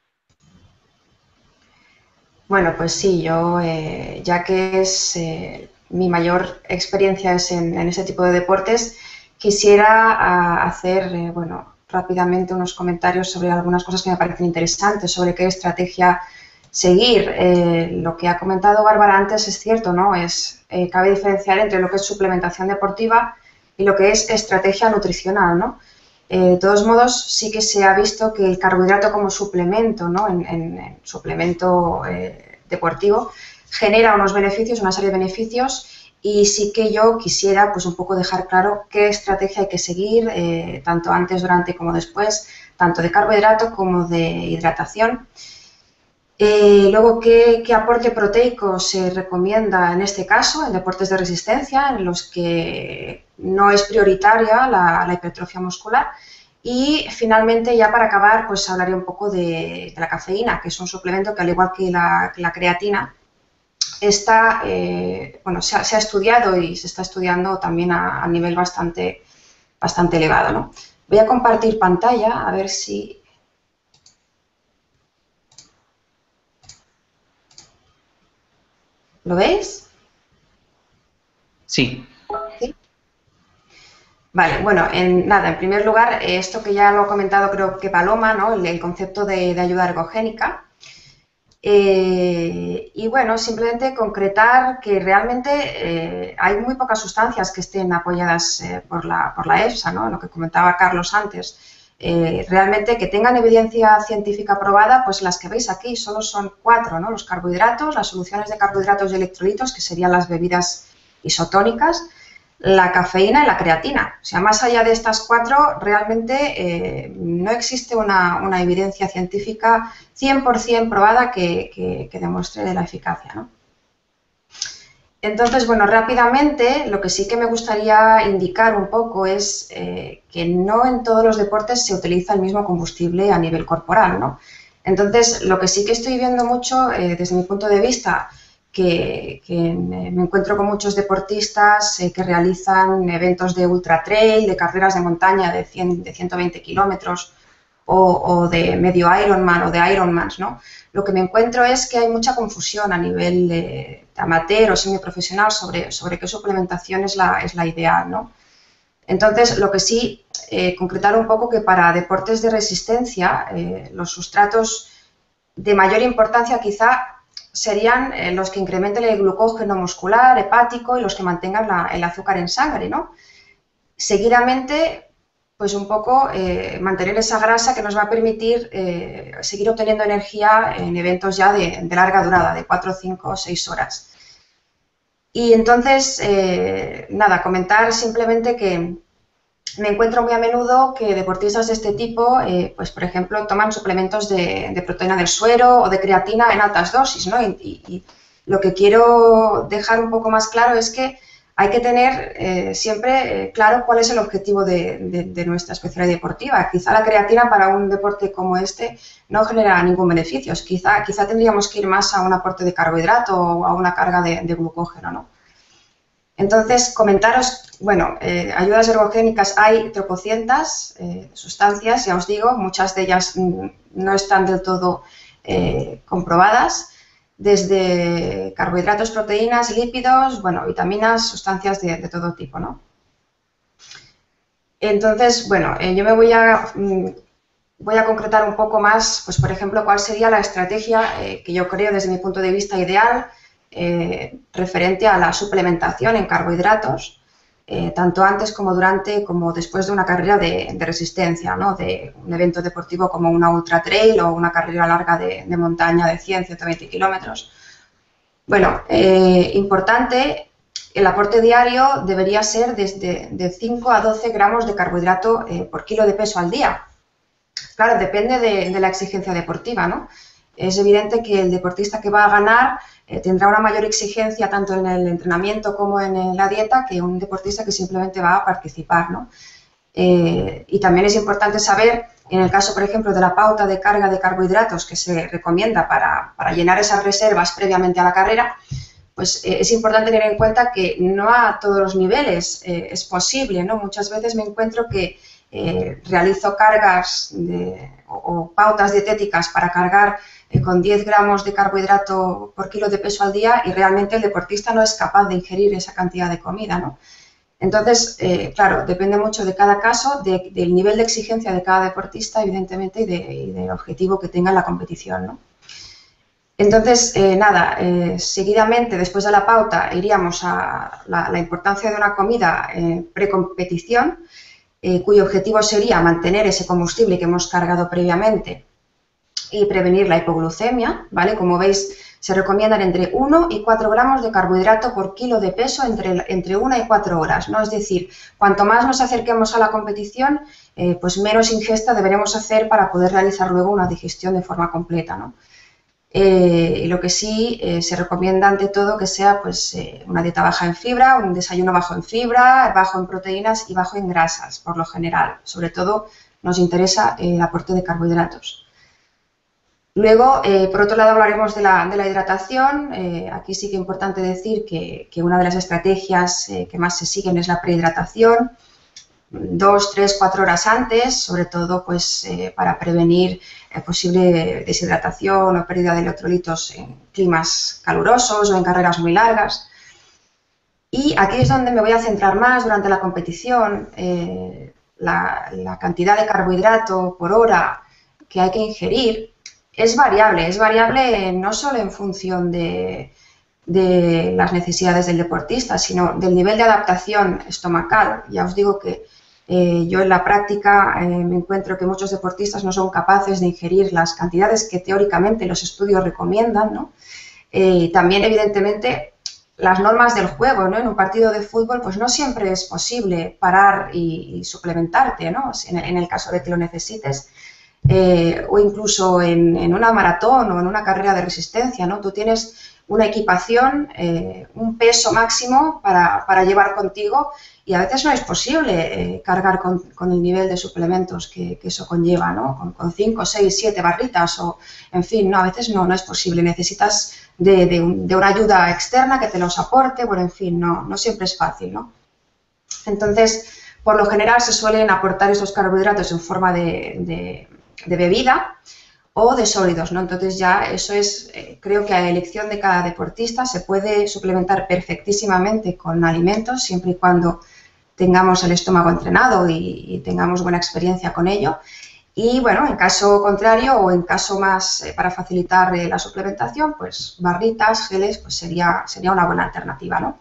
Bueno, pues sí, yo, ya que mi mayor experiencia es en ese tipo de deportes, quisiera hacer, bueno, rápidamente unos comentarios sobre algunas cosas que me parecen interesantes, sobre qué estrategia seguir. Lo que ha comentado Bárbara antes es cierto, ¿no? Cabe diferenciar entre lo que es suplementación deportiva y lo que es estrategia nutricional, ¿no? De todos modos, sí que se ha visto que el carbohidrato como suplemento, ¿no? en suplemento deportivo, genera unos beneficios, una serie de beneficios, y sí que yo quisiera pues un poco dejar claro qué estrategia hay que seguir, tanto antes, durante como después, tanto de carbohidrato como de hidratación. Luego, ¿qué aporte proteico se recomienda en este caso, en deportes de resistencia, en los que no es prioritaria la hipertrofia muscular? Y finalmente, ya para acabar, pues hablaré un poco de la cafeína, que es un suplemento que, al igual que la creatina, bueno, se ha estudiado y se está estudiando también a nivel bastante elevado, ¿no? Voy a compartir pantalla, a ver si... ¿Lo veis? Sí. ¿Sí? Vale, bueno, en primer lugar, esto que ya lo ha comentado creo que Paloma, ¿no? El concepto de ayuda ergogénica. Y bueno, simplemente concretar que realmente hay muy pocas sustancias que estén apoyadas por la EFSA, ¿no? Lo que comentaba Carlos antes. Realmente que tengan evidencia científica probada, pues las que veis aquí solo son 4, ¿no? Los carbohidratos, las soluciones de carbohidratos y electrolitos, que serían las bebidas isotónicas, la cafeína y la creatina. O sea, más allá de estas 4, realmente no existe una evidencia científica 100% probada que demuestre la eficacia, ¿no? Entonces, bueno, rápidamente, lo que sí que me gustaría indicar un poco es que no en todos los deportes se utiliza el mismo combustible a nivel corporal, ¿no? Entonces, lo que sí que estoy viendo mucho, desde mi punto de vista, que me encuentro con muchos deportistas que realizan eventos de ultra trail, de carreras de montaña de 120 kilómetros o de medio Ironman o de Ironmans, ¿no? Lo que me encuentro es que hay mucha confusión a nivel de amateur o semiprofesional sobre qué suplementación es la ideal, ¿no? Entonces, lo que sí, concretar un poco que para deportes de resistencia, los sustratos de mayor importancia quizá serían los que incrementen el glucógeno muscular, hepático y los que mantengan el azúcar en sangre, ¿no? Seguidamente, pues un poco mantener esa grasa que nos va a permitir seguir obteniendo energía en eventos ya de larga durada, de 4, 5, 6 horas. Y entonces, nada, comentar simplemente que me encuentro muy a menudo que deportistas de este tipo, pues por ejemplo, toman suplementos de proteína del suero o de creatina en altas dosis, ¿no? Y lo que quiero dejar un poco más claro es que hay que tener siempre claro cuál es el objetivo de nuestra especialidad deportiva. Quizá la creatina para un deporte como este no genera ningún beneficio. Quizá tendríamos que ir más a un aporte de carbohidrato o a una carga de glucógeno, ¿no? Entonces, comentaros, bueno, ayudas ergogénicas hay tropocientas sustancias, ya os digo, muchas de ellas no están del todo comprobadas, desde carbohidratos, proteínas, lípidos, bueno, vitaminas, sustancias de todo tipo, ¿no? Entonces, bueno, yo me voy a concretar un poco más, pues por ejemplo, cuál sería la estrategia que yo creo desde mi punto de vista ideal referente a la suplementación en carbohidratos, tanto antes como durante como después de una carrera de resistencia, ¿no? De un evento deportivo como una ultra trail o una carrera larga de montaña de 100, 120 kilómetros. Bueno, importante, el aporte diario debería ser de 5 a 12 gramos de carbohidrato por kilo de peso al día. Claro, depende de la exigencia deportiva, ¿no? Es evidente que el deportista que va a ganar tendrá una mayor exigencia tanto en el entrenamiento como en la dieta que un deportista que simplemente va a participar, ¿no? Y también es importante saber, en el caso, por ejemplo, de la pauta de carga de carbohidratos que se recomienda para llenar esas reservas previamente a la carrera, pues es importante tener en cuenta que no a todos los niveles es posible, ¿no? Muchas veces me encuentro que realizo cargas o pautas dietéticas para cargar con 10 gramos de carbohidrato por kilo de peso al día y realmente el deportista no es capaz de ingerir esa cantidad de comida, ¿no? Entonces, claro, depende mucho de cada caso, del nivel de exigencia de cada deportista, evidentemente, y del objetivo que tenga en la competición, ¿no? Entonces, nada, seguidamente, después de la pauta, iríamos a la importancia de una comida precompetición, cuyo objetivo sería mantener ese combustible que hemos cargado previamente y prevenir la hipoglucemia, ¿vale? Como veis, se recomiendan entre 1 y 4 gramos de carbohidrato por kilo de peso entre 1 y 4 horas, ¿no? Es decir, cuanto más nos acerquemos a la competición, pues menos ingesta deberemos hacer para poder realizar luego una digestión de forma completa, ¿no? Y lo que sí se recomienda ante todo que sea pues una dieta baja en fibra, un desayuno bajo en fibra, bajo en proteínas y bajo en grasas, por lo general. Sobre todo nos interesa el aporte de carbohidratos. Luego, por otro lado, hablaremos de la hidratación. Aquí sí que es importante decir que una de las estrategias que más se siguen es la prehidratación, 2, 3, 4 horas antes, sobre todo pues, para prevenir posible deshidratación o pérdida de electrolitos en climas calurosos o en carreras muy largas. Y aquí es donde me voy a centrar más durante la competición. La cantidad de carbohidrato por hora que hay que ingerir es variable no solo en función de las necesidades del deportista, sino del nivel de adaptación estomacal. Ya os digo que yo en la práctica me encuentro que muchos deportistas no son capaces de ingerir las cantidades que teóricamente los estudios recomiendan, ¿no? También, evidentemente, las normas del juego, ¿no? En un partido de fútbol, pues no siempre es posible parar y suplementarte, ¿no? En el caso de que lo necesites. O incluso en una maratón o en una carrera de resistencia, ¿no? Tú tienes una equipación, un peso máximo para llevar contigo y a veces no es posible cargar con el nivel de suplementos que eso conlleva, ¿no? Con 5, 6, 7 barritas o, en fin, ¿no? A veces no es posible. Necesitas de una ayuda externa que te los aporte, bueno, en fin, no siempre es fácil, ¿no? Entonces, por lo general se suelen aportar estos carbohidratos en forma de bebida o de sólidos, ¿no? Entonces ya eso es, creo que a elección de cada deportista se puede suplementar perfectísimamente con alimentos siempre y cuando tengamos el estómago entrenado y tengamos buena experiencia con ello. Y bueno, en caso contrario o en caso más para facilitar la suplementación, pues barritas, geles, pues sería una buena alternativa, ¿no?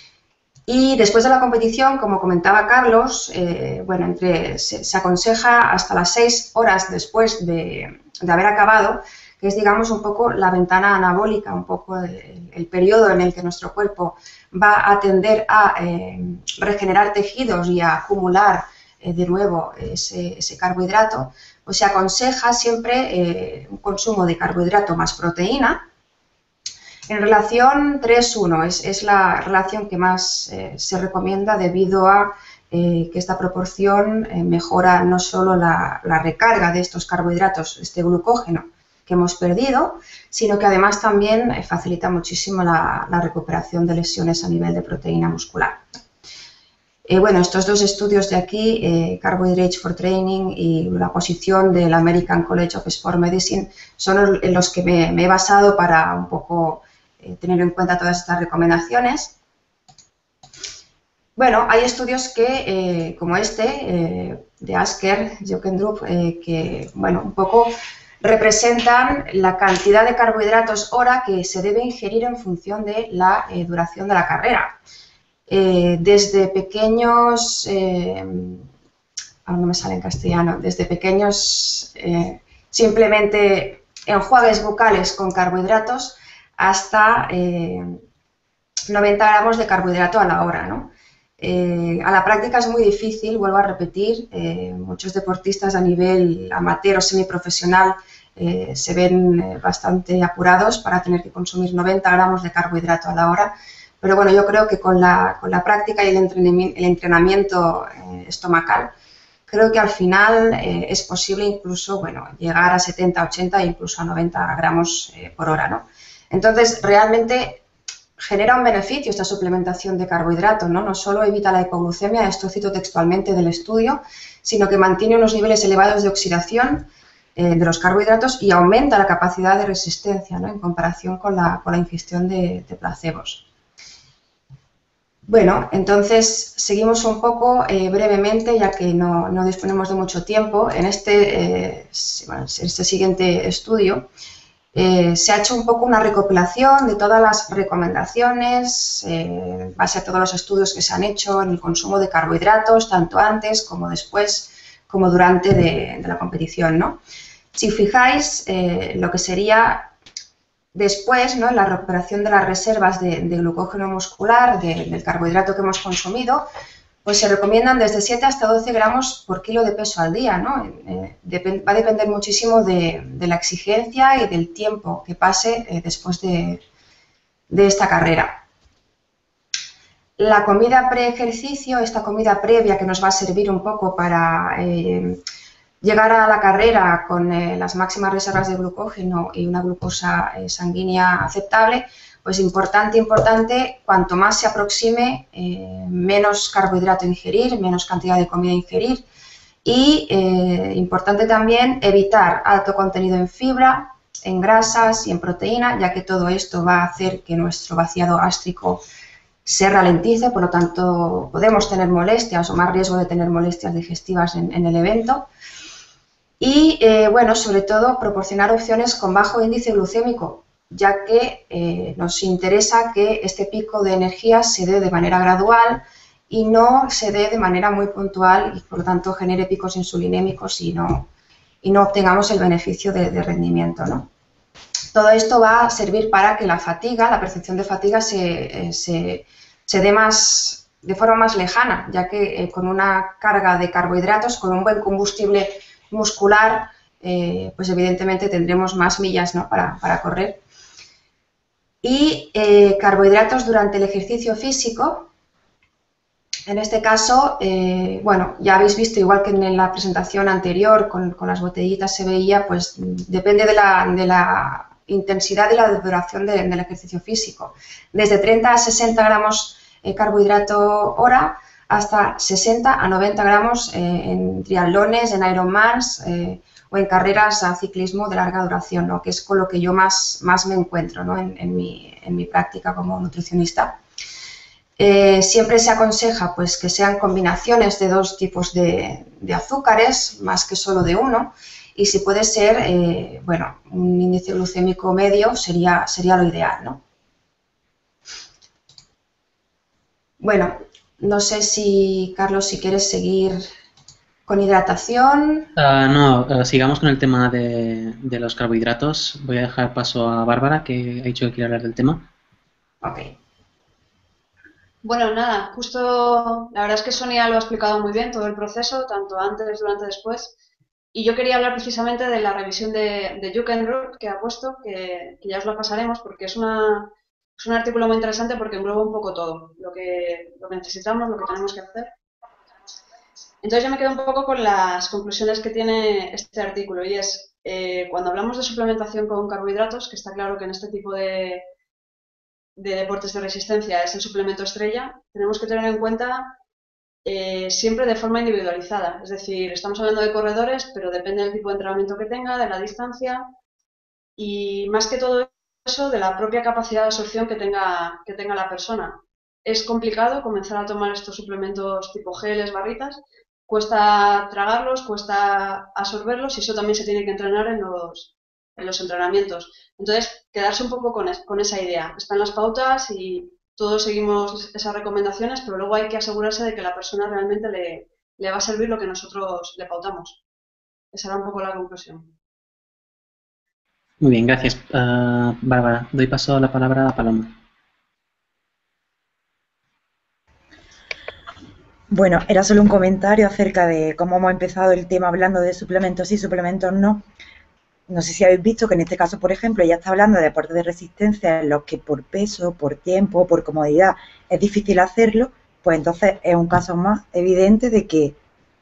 Y después de la competición, como comentaba Carlos, bueno, se aconseja hasta las 6 horas después de haber acabado, que es, digamos, un poco la ventana anabólica, un poco el periodo en el que nuestro cuerpo va a tender a regenerar tejidos y a acumular de nuevo ese carbohidrato, pues se aconseja siempre un consumo de carbohidrato más proteína. En relación 3:1 es la relación que más se recomienda debido a que esta proporción mejora no solo la recarga de estos carbohidratos, este glucógeno que hemos perdido, sino que además también facilita muchísimo la recuperación de lesiones a nivel de proteína muscular. Bueno, estos dos estudios de aquí, Carbohydrates for Training y la posición del American College of Sport Medicine, son en los que me he basado para un poco tener en cuenta todas estas recomendaciones. Bueno, hay estudios que, como este, de Asker, Jokendrup, que, bueno, un poco representan la cantidad de carbohidratos hora que se debe ingerir en función de la duración de la carrera. Desde pequeños, ahora no me sale en castellano, desde pequeños simplemente enjuagues bucales con carbohidratos hasta 90 gramos de carbohidrato a la hora, ¿no? A la práctica es muy difícil, vuelvo a repetir, muchos deportistas a nivel amateur o semiprofesional se ven bastante apurados para tener que consumir 90 gramos de carbohidrato a la hora, pero bueno, yo creo que con la práctica y el entrenamiento estomacal, creo que al final es posible incluso, bueno, llegar a 70, 80 e incluso a 90 gramos por hora, ¿no? Entonces, realmente genera un beneficio esta suplementación de carbohidratos, ¿no? No solo evita la hipoglucemia, esto cito textualmente del estudio, sino que mantiene unos niveles elevados de oxidación de los carbohidratos y aumenta la capacidad de resistencia, ¿no? En comparación con la ingestión de placebos. Bueno, entonces seguimos un poco brevemente, ya que no disponemos de mucho tiempo. En este siguiente estudio se ha hecho un poco una recopilación de todas las recomendaciones, en base a todos los estudios que se han hecho en el consumo de carbohidratos, tanto antes como después, como durante de la competición, ¿no? Si fijáis, lo que sería después, ¿no? En la recuperación de las reservas de glucógeno muscular, del carbohidrato que hemos consumido, pues se recomiendan desde 7 hasta 12 gramos por kilo de peso al día, ¿no? Va a depender muchísimo de la exigencia y del tiempo que pase después de esta carrera. La comida pre-ejercicio, esta comida previa que nos va a servir un poco para llegar a la carrera con las máximas reservas de glucógeno y una glucosa sanguínea aceptable, pues importante, cuanto más se aproxime, menos carbohidrato ingerir, menos cantidad de comida ingerir y importante también evitar alto contenido en fibra, en grasas y en proteína, ya que todo esto va a hacer que nuestro vaciado gástrico se ralentice, por lo tanto podemos tener molestias o más riesgo de tener molestias digestivas en el evento. Y, bueno, sobre todo proporcionar opciones con bajo índice glucémico, ya que nos interesa que este pico de energía se dé de manera gradual y no se dé de manera muy puntual y, por lo tanto, genere picos insulinémicos y no obtengamos el beneficio de rendimiento, ¿no? Todo esto va a servir para que la fatiga, la percepción de fatiga se dé de forma más lejana, ya que con una carga de carbohidratos, con un buen combustible muscular, pues evidentemente tendremos más millas, ¿no?, para correr. Y carbohidratos durante el ejercicio físico. En este caso, bueno, ya habéis visto, igual que en la presentación anterior, con las botellitas se veía, pues depende de la intensidad y la duración del ejercicio físico. Desde 30 a 60 gramos carbohidrato hora hasta 60 a 90 gramos en triatlones, en Ironmans o en carreras a ciclismo de larga duración, ¿no?, que es con lo que yo más me encuentro, ¿no?, en mi práctica como nutricionista. Siempre se aconseja, pues, que sean combinaciones de dos tipos de azúcares, más que solo de uno, y si puede ser, bueno, un índice glucémico medio sería lo ideal, ¿no? Bueno, no sé si, Carlos, si quieres seguir con hidratación. No, sigamos con el tema de los carbohidratos. Voy a dejar paso a Bárbara, que ha dicho que quiere hablar del tema. Ok. Bueno, nada, justo la verdad es que Sonia lo ha explicado muy bien todo el proceso, tanto antes, durante, después. Y yo quería hablar precisamente de la revisión de Jukenroth que ha puesto, que ya os la pasaremos, porque es un artículo muy interesante porque engloba un poco todo, lo que necesitamos, lo que tenemos que hacer. Entonces yo me quedo un poco con las conclusiones que tiene este artículo, y es, cuando hablamos de suplementación con carbohidratos, que está claro que en este tipo de deportes de resistencia es el suplemento estrella, tenemos que tener en cuenta siempre de forma individualizada. Es decir, estamos hablando de corredores, pero depende del tipo de entrenamiento que tenga, de la distancia y, más que todo eso, de la propia capacidad de absorción que tenga la persona. Es complicado comenzar a tomar estos suplementos tipo geles, barritas. Cuesta tragarlos, cuesta absorberlos, y eso también se tiene que entrenar en los entrenamientos. Entonces, quedarse un poco con esa idea. Están las pautas y todos seguimos esas recomendaciones, pero luego hay que asegurarse de que la persona realmente le va a servir lo que nosotros le pautamos. Esa era un poco la conclusión. Muy bien, gracias, Bárbara. Doy paso a la palabra a Paloma. Bueno, era solo un comentario acerca de cómo hemos empezado el tema hablando de suplementos y suplementos no. No sé si habéis visto que en este caso, por ejemplo, ella está hablando de deportes de resistencia en los que por peso, por tiempo, por comodidad es difícil hacerlo, pues entonces es un caso más evidente de que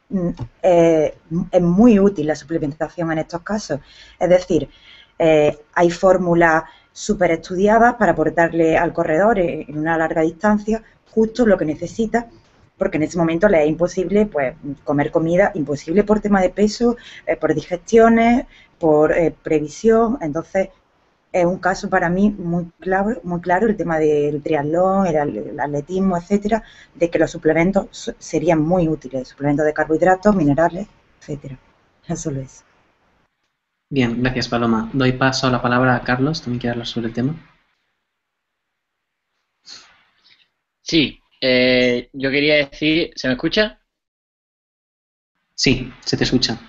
es muy útil la suplementación en estos casos. Es decir, hay fórmulas súper estudiadas para aportarle al corredor en una larga distancia justo lo que necesita, porque en ese momento le es imposible, pues, comer comida, imposible por tema de peso, por digestiones, por previsión. Entonces es un caso para mí muy claro el tema del triatlón, el atletismo, etcétera, de que los suplementos serían muy útiles, suplementos de carbohidratos, minerales, etcétera. Solo eso. Bien, gracias, Paloma. Doy paso a la palabra a Carlos, también quiere hablar sobre el tema. Sí, yo quería decir, ¿se me escucha? Sí, se te escucha.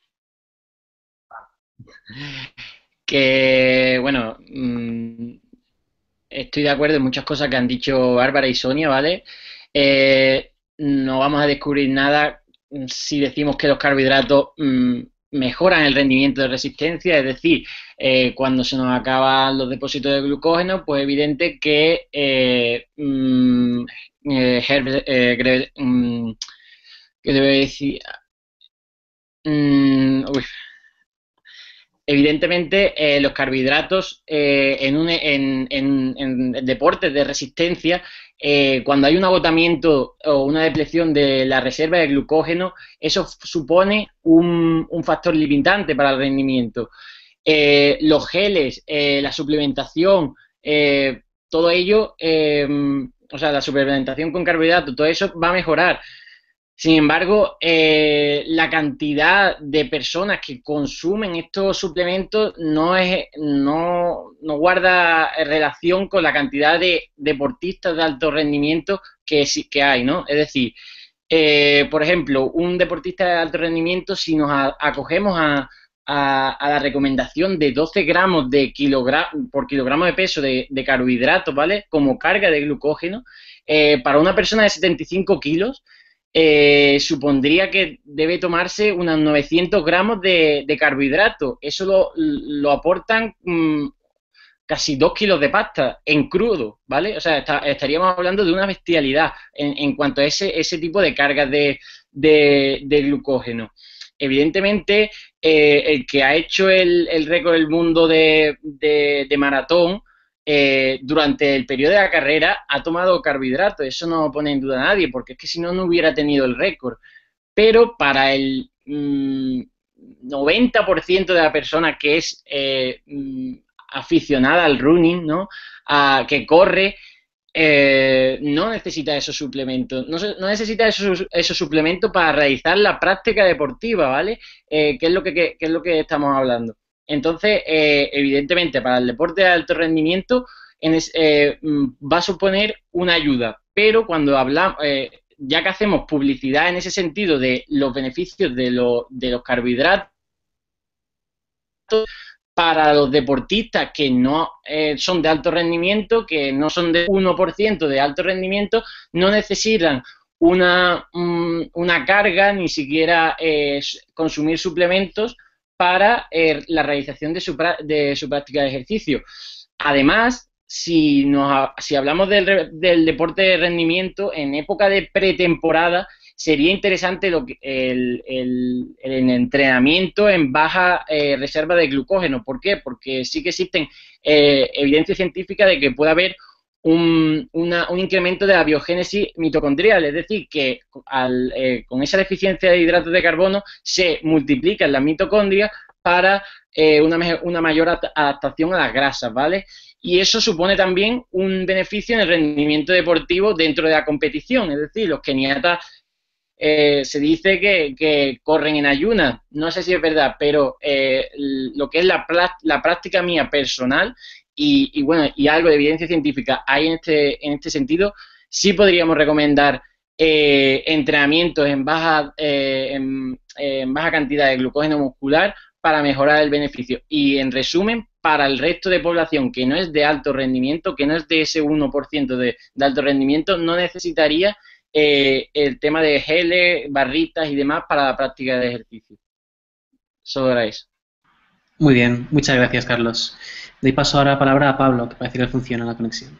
Que, bueno, estoy de acuerdo en muchas cosas que han dicho Bárbara y Sonia, ¿vale? No vamos a descubrir nada si decimos que los carbohidratos mejoran el rendimiento de resistencia, es decir, cuando se nos acaban los depósitos de glucógeno, pues es evidente que ¿qué debe decir? Evidentemente, los carbohidratos en deportes de resistencia, cuando hay un agotamiento o una depleción de la reserva de glucógeno, eso supone un factor limitante para el rendimiento. Los geles, la suplementación, todo ello, o sea, la suplementación con carbohidratos, todo eso va a mejorar. Sin embargo, la cantidad de personas que consumen estos suplementos no guarda relación con la cantidad de deportistas de alto rendimiento que sí que hay, ¿no? Es decir, por ejemplo, un deportista de alto rendimiento, si nos acogemos a la recomendación de 12 gramos por kilogramo de peso de carbohidratos, ¿vale? Como carga de glucógeno, para una persona de 75 kilos, supondría que debe tomarse unos 900 gramos de carbohidratos. Eso lo aportan casi 2 kilos de pasta en crudo, ¿vale? O sea, estaríamos hablando de una bestialidad en cuanto a ese tipo de cargas de glucógeno. Evidentemente, el que ha hecho el récord del mundo de maratón durante el periodo de la carrera ha tomado carbohidratos, eso no pone en duda a nadie, porque es que si no, no hubiera tenido el récord. Pero para el 90% de la persona que es aficionada al running, ¿no? Que corre, no necesita esos suplementos, no necesita esos suplementos para realizar la práctica deportiva, ¿vale? ¿Qué es lo que estamos hablando? Entonces, evidentemente, para el deporte de alto rendimiento va a suponer una ayuda, pero cuando hablamos, ya que hacemos publicidad en ese sentido de los beneficios de los carbohidratos, para los deportistas que no son de alto rendimiento, que no son de 1% de alto rendimiento, no necesitan una carga, ni siquiera consumir suplementos para la realización de su práctica de ejercicio. Además, si hablamos del deporte de rendimiento, en época de pretemporada, sería interesante el entrenamiento en baja reserva de glucógeno. ¿Por qué? Porque sí que existen evidencias científicas de que puede haber un incremento de la biogénesis mitocondrial, es decir, que con esa deficiencia de hidratos de carbono se multiplican las mitocondrias para una mayor adaptación a las grasas, ¿vale? Y eso supone también un beneficio en el rendimiento deportivo dentro de la competición, es decir, los keniatas se dice que corren en ayunas, no sé si es verdad, pero lo que es la práctica mía personal bueno, y algo de evidencia científica hay en este sentido, sí podríamos recomendar entrenamientos en baja cantidad de glucógeno muscular para mejorar el beneficio. Y en resumen, para el resto de población que no es de alto rendimiento, que no es de ese 1% de alto rendimiento, no necesitaría el tema de geles, barritas y demás para la práctica de ejercicio. Solo era eso. Muy bien, muchas gracias, Carlos. Doy paso ahora la palabra a Pablo, que parece que funciona la conexión.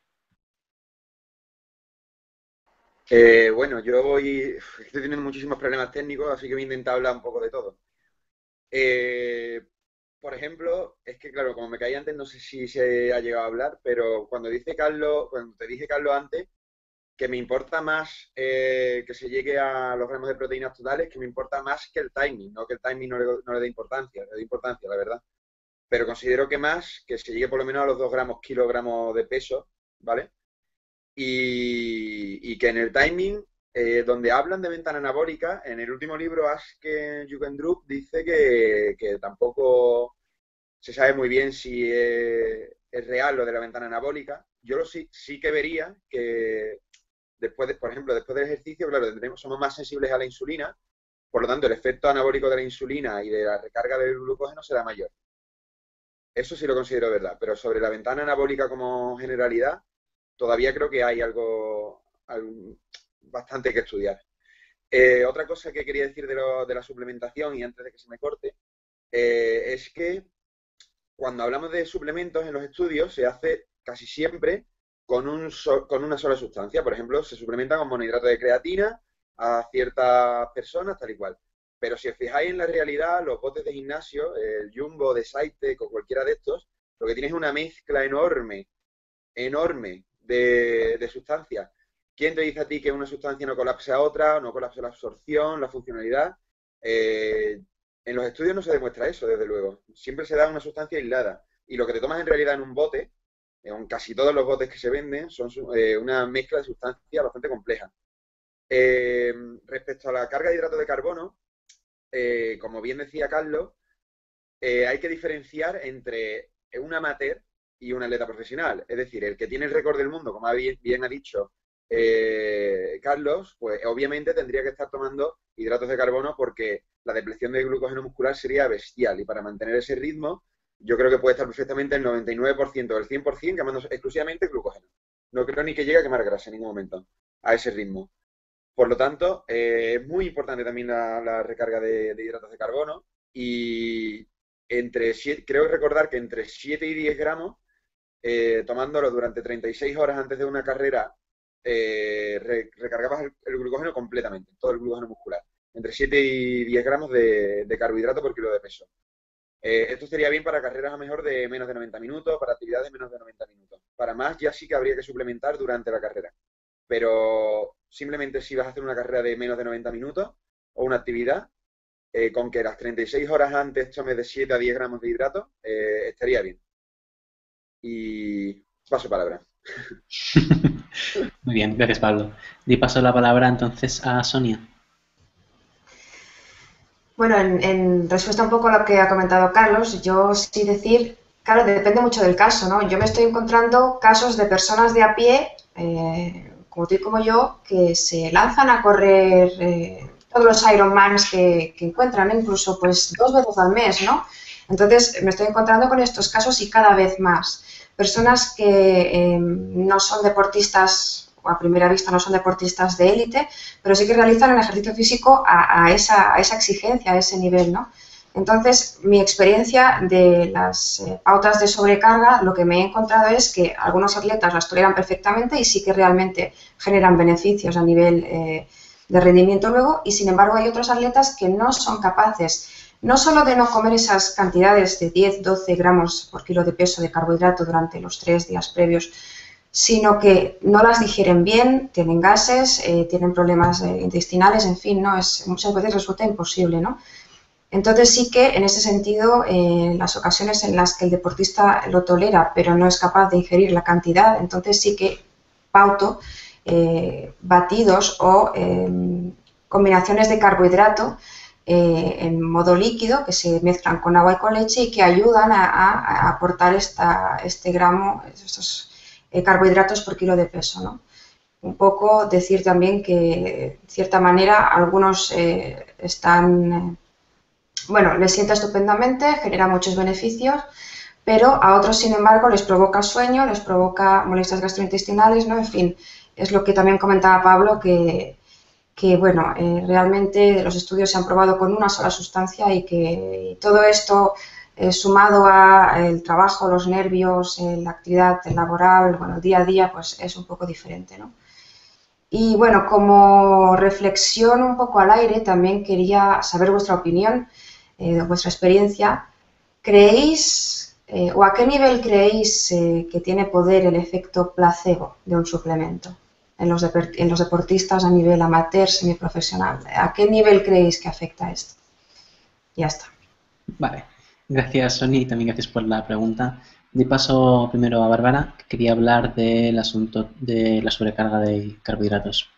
Bueno, estoy teniendo muchísimos problemas técnicos, así que voy a intentar hablar un poco de todo. Por ejemplo, es que claro, como me caí antes, no sé si se ha llegado a hablar, pero cuando te dije, Carlos, antes, que me importa más que se llegue a los gramos de proteínas totales, que me importa más que el timing, no que el timing no le dé importancia, le dé importancia, la verdad. Pero considero que más, que se llegue por lo menos a los 2 gramos, kilogramos de peso, ¿vale? Y que en el timing, donde hablan de ventana anabólica, en el último libro, Ask Jugendrup dice que tampoco se sabe muy bien si es real lo de la ventana anabólica. Yo sí que vería que por ejemplo, después del ejercicio, claro, somos más sensibles a la insulina, por lo tanto, el efecto anabólico de la insulina y de la recarga del glucógeno será mayor. Eso sí lo considero verdad, pero sobre la ventana anabólica como generalidad, todavía creo que hay algo bastante que estudiar. Otra cosa que quería decir de la suplementación, y antes de que se me corte, es que cuando hablamos de suplementos en los estudios, se hace casi siempre con una sola sustancia. Por ejemplo, se suplementa con monohidrato de creatina a ciertas personas, tal y cual. Pero si os fijáis en la realidad, los botes de gimnasio, el Jumbo, de Cytec o cualquiera de estos, lo que tiene es una mezcla enorme de sustancias. ¿Quién te dice a ti que una sustancia no colapse a otra, no colapse la absorción, la funcionalidad? En los estudios no se demuestra eso, desde luego. Siempre se da una sustancia aislada. Y lo que te tomas en realidad en un bote, en casi todos los botes que se venden, son una mezcla de sustancias bastante compleja. Respecto a la carga de hidratos de carbono, como bien decía Carlos, hay que diferenciar entre un amateur y un atleta profesional. Es decir, el que tiene el récord del mundo, como bien ha dicho Carlos, pues obviamente tendría que estar tomando hidratos de carbono porque la depleción de glucógeno muscular sería bestial y para mantener ese ritmo yo creo que puede estar perfectamente el 99% o el 100% quemando exclusivamente glucógeno. No creo ni que llegue a quemar grasa en ningún momento a ese ritmo. Por lo tanto, es muy importante también la recarga de hidratos de carbono y creo recordar que entre 7 y 10 gramos, tomándolo durante 36 horas antes de una carrera, recargabas el glucógeno completamente, todo el glucógeno muscular, entre 7 y 10 gramos de carbohidrato por kilo de peso. Esto sería bien para carreras a mejor de menos de 90 minutos, para actividades de menos de 90 minutos. Para más ya sí que habría que suplementar durante la carrera. Pero simplemente si vas a hacer una carrera de menos de 90 minutos o una actividad, con que las 36 horas antes tomes de 7 a 10 gramos de hidrato, estaría bien. Y paso palabra. Muy bien, gracias Pablo. Di paso la palabra entonces a Sonia. Bueno, en respuesta un poco a lo que ha comentado Carlos, yo sí decir, claro, depende mucho del caso, ¿no? Yo me estoy encontrando casos de personas de a pie, como tú y como yo, que se lanzan a correr todos los Ironmans que encuentran, ¿no? Incluso pues 2 veces al mes, ¿no? Entonces me estoy encontrando con estos casos y cada vez más. Personas que no son deportistas, o a primera vista no son deportistas de élite, pero sí que realizan el ejercicio físico a esa exigencia, a ese nivel, ¿no? Entonces, mi experiencia de las pautas de sobrecarga, lo que me he encontrado es que algunos atletas las toleran perfectamente y sí que realmente generan beneficios a nivel de rendimiento luego, y sin embargo hay otros atletas que no son capaces no solo de no comer esas cantidades de 10-12 gramos por kilo de peso de carbohidrato durante los 3 días previos, sino que no las digieren bien, tienen gases, tienen problemas intestinales, en fin, ¿no? Muchas veces resulta imposible, ¿no? Entonces sí que en ese sentido, en las ocasiones en las que el deportista lo tolera pero no es capaz de ingerir la cantidad, entonces sí que pauto batidos o combinaciones de carbohidrato en modo líquido que se mezclan con agua y con leche y que ayudan a aportar este gramo, estos carbohidratos por kilo de peso, ¿no? Un poco decir también que, de cierta manera, algunos bueno, les sienta estupendamente, genera muchos beneficios, pero a otros, sin embargo, les provoca sueño, les provoca molestias gastrointestinales, ¿no? En fin, es lo que también comentaba Pablo, que bueno, realmente los estudios se han probado con una sola sustancia y que todo esto sumado al trabajo, los nervios, la actividad laboral, bueno, día a día, pues es un poco diferente, ¿no? Y bueno, como reflexión un poco al aire, también quería saber vuestra opinión, vuestra experiencia. ¿Creéis o a qué nivel creéis que tiene poder el efecto placebo de un suplemento en los deportistas a nivel amateur, semiprofesional? ¿A qué nivel creéis que afecta esto? Ya está. Vale, gracias Sonia y también gracias por la pregunta. Di paso primero a Bárbara, que quería hablar del asunto de la sobrecarga de carbohidratos.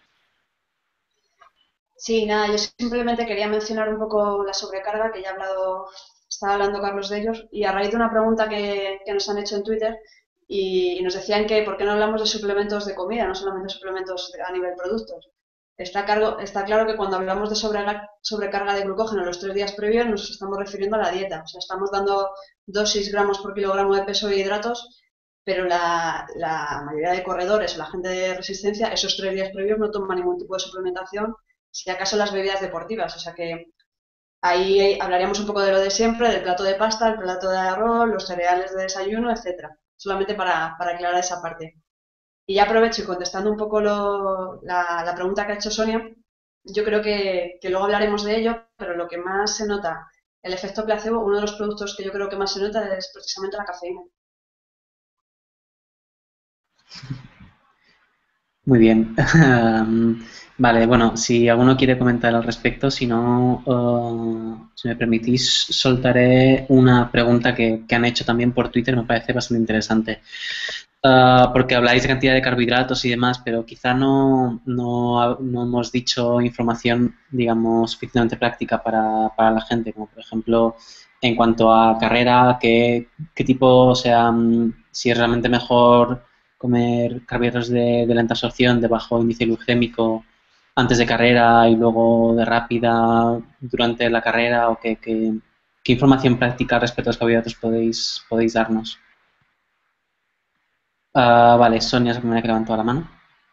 Sí, nada, yo simplemente quería mencionar un poco la sobrecarga, que ya estaba hablando Carlos de ellos, y a raíz de una pregunta que nos han hecho en Twitter, y nos decían que por qué no hablamos de suplementos de comida, no solamente suplementos a nivel productos. Está claro que cuando hablamos de sobrecarga de glucógeno los 3 días previos nos estamos refiriendo a la dieta, o sea, estamos dando dosis gramos por kilogramo de peso de hidratos, pero la mayoría de corredores o la gente de resistencia esos 3 días previos no toman ningún tipo de suplementación, si acaso las bebidas deportivas, o sea que ahí hablaríamos un poco de lo de siempre, del plato de pasta, el plato de arroz, los cereales de desayuno, etcétera, solamente para aclarar esa parte. Y ya aprovecho y contestando un poco la pregunta que ha hecho Sonia, yo creo que luego hablaremos de ello, pero lo que más se nota, el efecto placebo, uno de los productos que yo creo que más se nota es precisamente la cafeína. Muy bien. Vale, bueno, si alguno quiere comentar al respecto, si no, si me permitís, soltaré una pregunta que han hecho también por Twitter, me parece bastante interesante. Porque habláis de cantidad de carbohidratos y demás, pero quizá no hemos dicho información, digamos, suficientemente práctica para la gente, como por ejemplo, en cuanto a carrera, qué tipo, o sea, si es realmente mejor comer carbohidratos de lenta absorción, de bajo índice glucémico, antes de carrera y luego de rápida durante la carrera, o qué información práctica respecto a los carbohidratos podéis darnos. Vale, Sonia es la primera que levantó la mano.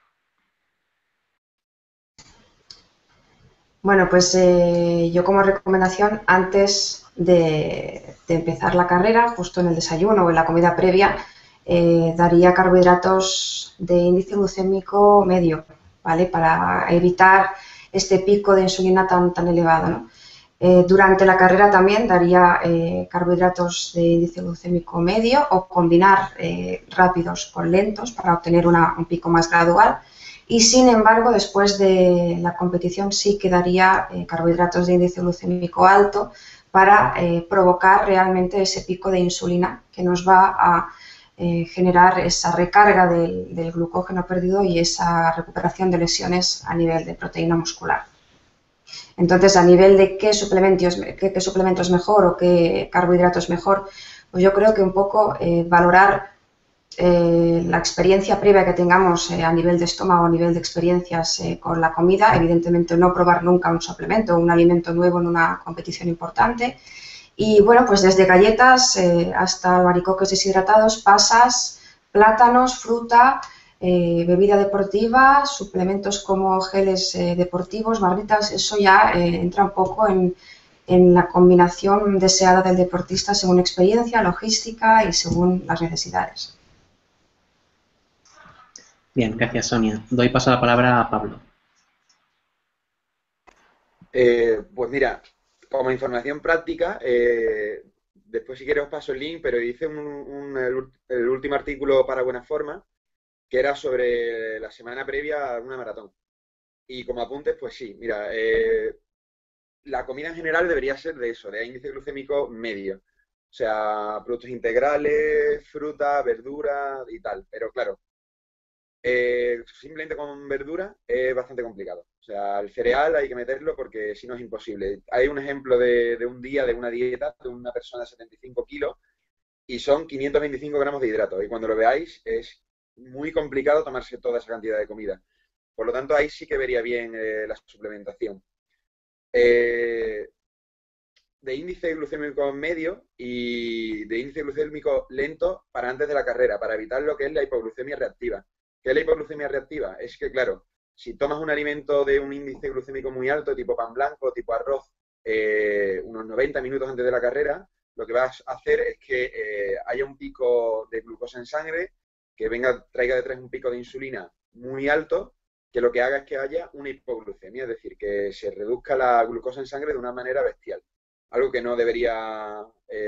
Bueno, pues yo como recomendación, antes de empezar la carrera, justo en el desayuno o en la comida previa, daría carbohidratos de índice glucémico medio, ¿vale? Para evitar este pico de insulina tan elevado, ¿no? Durante la carrera también daría carbohidratos de índice glucémico medio o combinar rápidos con lentos para obtener un pico más gradual. Y sin embargo, después de la competición sí que daría carbohidratos de índice glucémico alto para provocar realmente ese pico de insulina que nos va a generar esa recarga del glucógeno perdido y esa recuperación de lesiones a nivel de proteína muscular. Entonces, a nivel de qué suplemento es mejor o qué carbohidrato es mejor, pues yo creo que un poco valorar la experiencia previa que tengamos a nivel de estómago, a nivel de experiencias con la comida, evidentemente no probar nunca un suplemento o un alimento nuevo en una competición importante. Y bueno, pues desde galletas hasta albaricoques deshidratados, pasas, plátanos, fruta, bebida deportiva, suplementos como geles deportivos, barritas, eso ya entra un poco en la combinación deseada del deportista según experiencia, logística y según las necesidades. Bien, gracias, Sonia. Doy paso a la palabra a Pablo. Pues mira, como información práctica, después si quieres os paso el link, pero hice el último artículo para Buena Forma, que era sobre la semana previa a una maratón. Y como apuntes, pues sí, mira, la comida en general debería ser de eso, de índice glucémico medio. O sea, productos integrales, fruta, verdura y tal. Pero claro, simplemente con verdura es bastante complicado. O sea, el cereal hay que meterlo porque si no es imposible. Hay un ejemplo de un día de una dieta de una persona de 75 kilos y son 525 gramos de hidratos. Y cuando lo veáis es muy complicado tomarse toda esa cantidad de comida. Por lo tanto, ahí sí que vería bien la suplementación. De índice glucémico medio y de índice glucémico lento para antes de la carrera, para evitar lo que es la hipoglucemia reactiva. ¿Qué es la hipoglucemia reactiva? Es que, claro, si tomas un alimento de un índice glucémico muy alto, tipo pan blanco, tipo arroz, unos 90 minutos antes de la carrera, lo que vas a hacer es que haya un pico de glucosa en sangre, que traiga detrás un pico de insulina muy alto, que lo que haga es que haya una hipoglucemia, es decir, que se reduzca la glucosa en sangre de una manera bestial. Algo que no debería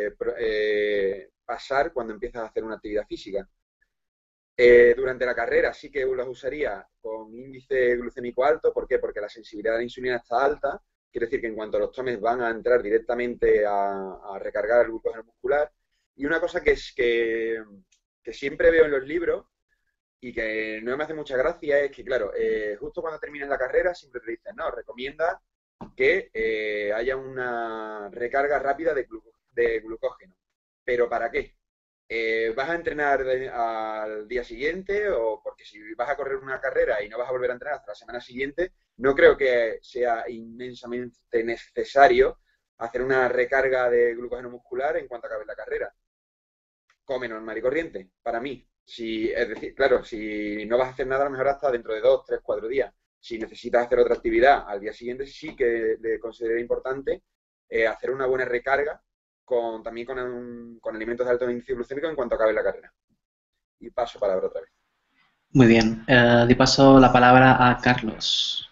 pasar cuando empiezas a hacer una actividad física. Durante la carrera sí que los usaría con índice glucémico alto. ¿Por qué? Porque la sensibilidad de la insulina está alta. Quiere decir que en cuanto los tomes van a entrar directamente a recargar el glucógeno muscular. Y una cosa que siempre veo en los libros y que no me hace mucha gracia es que, claro, justo cuando termines la carrera siempre te dicen, no, recomienda que haya una recarga rápida de glucógeno. ¿Pero para qué? ¿Vas a entrenar al día siguiente? O porque si vas a correr una carrera y no vas a volver a entrenar hasta la semana siguiente, no creo que sea inmensamente necesario hacer una recarga de glucógeno muscular en cuanto acabe la carrera. Come normal y corriente, para mí. Es decir, claro, si no vas a hacer nada, a lo mejor hasta dentro de 2, 3, 4 días. Si necesitas hacer otra actividad al día siguiente, sí que le considero importante hacer una buena recarga también con alimentos de alto índice glucémico en cuanto acabe la carrera. Y paso palabra otra vez. Muy bien. Doy paso la palabra a Carlos.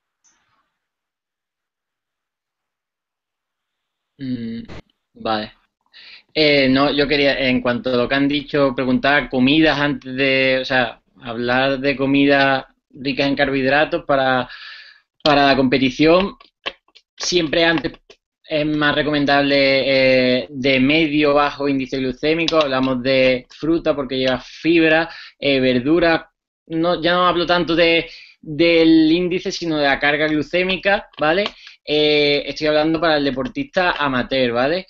Vale. No, yo quería, en cuanto a lo que han dicho, preguntar comidas antes de, o sea, hablar de comida ricas en carbohidratos para la competición. Siempre antes es más recomendable de medio bajo índice glucémico. Hablamos de fruta porque lleva fibra, verdura. No, ya no hablo tanto del índice, sino de la carga glucémica, ¿vale? Estoy hablando para el deportista amateur, ¿vale?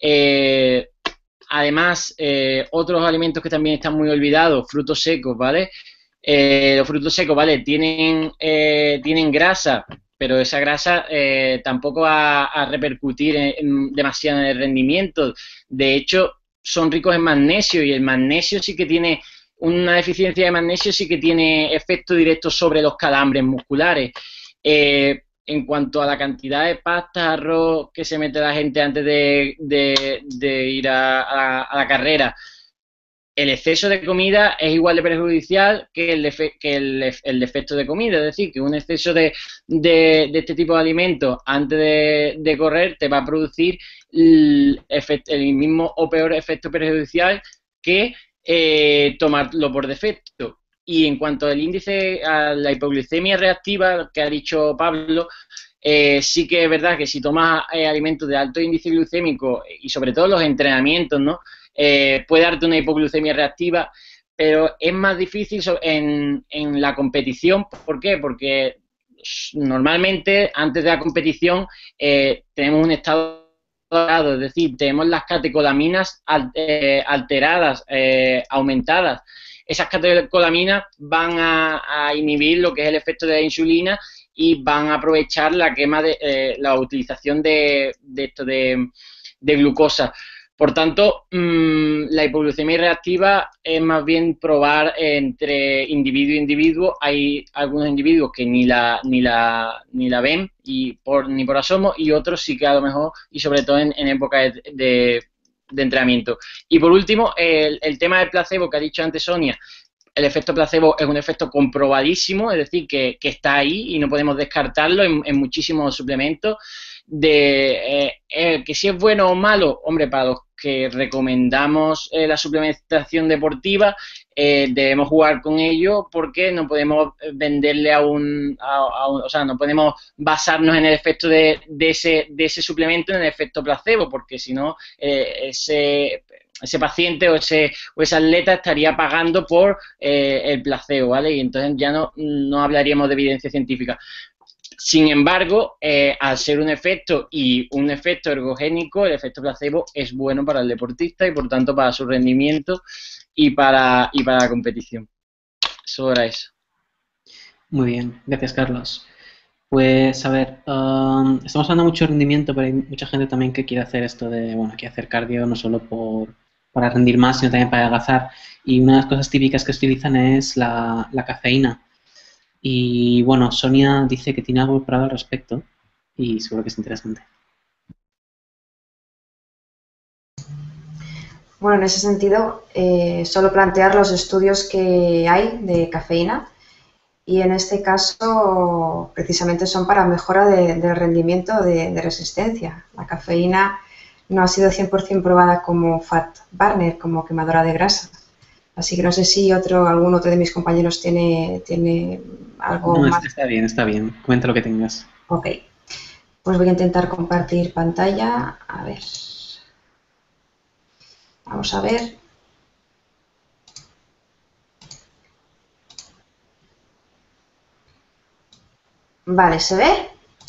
Además, otros alimentos que también están muy olvidados, frutos secos, ¿vale? Los frutos secos, ¿vale? Tienen grasa, pero esa grasa tampoco va a repercutir demasiado en el rendimiento. De hecho, son ricos en magnesio, y el magnesio sí que tiene, una deficiencia de magnesio sí que tiene efecto directo sobre los calambres musculares. En cuanto a la cantidad de pasta, arroz que se mete la gente antes de ir a la carrera, el exceso de comida es igual de perjudicial que el defecto de comida. Es decir, que un exceso de este tipo de alimentos antes de correr te va a producir el mismo o peor efecto perjudicial que tomarlo por defecto. Y en cuanto al índice, a la hipoglucemia reactiva que ha dicho Pablo, sí que es verdad que si tomas alimentos de alto índice glucémico, y sobre todo los entrenamientos, ¿no? Puede darte una hipoglucemia reactiva, pero es más difícil en la competición. ¿Por qué? Porque normalmente antes de la competición tenemos un estado alterado, es decir, tenemos las catecolaminas alteradas, aumentadas. Esas catecolaminas van a inhibir lo que es el efecto de la insulina y van a aprovechar la quema de la utilización de glucosa. Por tanto, la hipoglucemia reactiva es más bien probar entre individuo e individuo. Hay algunos individuos que ni la ven ni por asomo, y otros sí que a lo mejor, y sobre todo en época de entrenamiento. Y por último, el tema del placebo que ha dicho antes Sonia. El efecto placebo es un efecto comprobadísimo, es decir, que está ahí y no podemos descartarlo en muchísimos suplementos. Que si es bueno o malo, hombre, para los que recomendamos la suplementación deportiva, debemos jugar con ello, porque no podemos venderle o sea, no podemos basarnos en el efecto de ese suplemento, en el efecto placebo, porque si no, ese paciente o ese atleta estaría pagando por el placebo, ¿vale? Y entonces ya no hablaríamos de evidencia científica. Sin embargo, al ser un efecto y un efecto ergogénico, el efecto placebo es bueno para el deportista y por tanto para su rendimiento y para la competición. Eso era eso. Muy bien, gracias Carlos. Pues a ver, estamos hablando mucho de rendimiento, pero hay mucha gente también que quiere hacer esto de, bueno, quiere hacer cardio no solo para rendir más, sino también para adelgazar. Y una de las cosas típicas que se utilizan es la cafeína. Y bueno, Sonia dice que tiene algo preparado al respecto y seguro que es interesante. Bueno, en ese sentido, solo plantear los estudios que hay de cafeína, y en este caso precisamente son para mejora del rendimiento de resistencia. La cafeína no ha sido 100% probada como fat burner, como quemadora de grasa. Así que no sé si algún otro de mis compañeros tiene algo más. Está bien. Cuenta lo que tengas. Ok. Pues voy a intentar compartir pantalla. A ver. Vamos a ver. Vale, ¿se ve?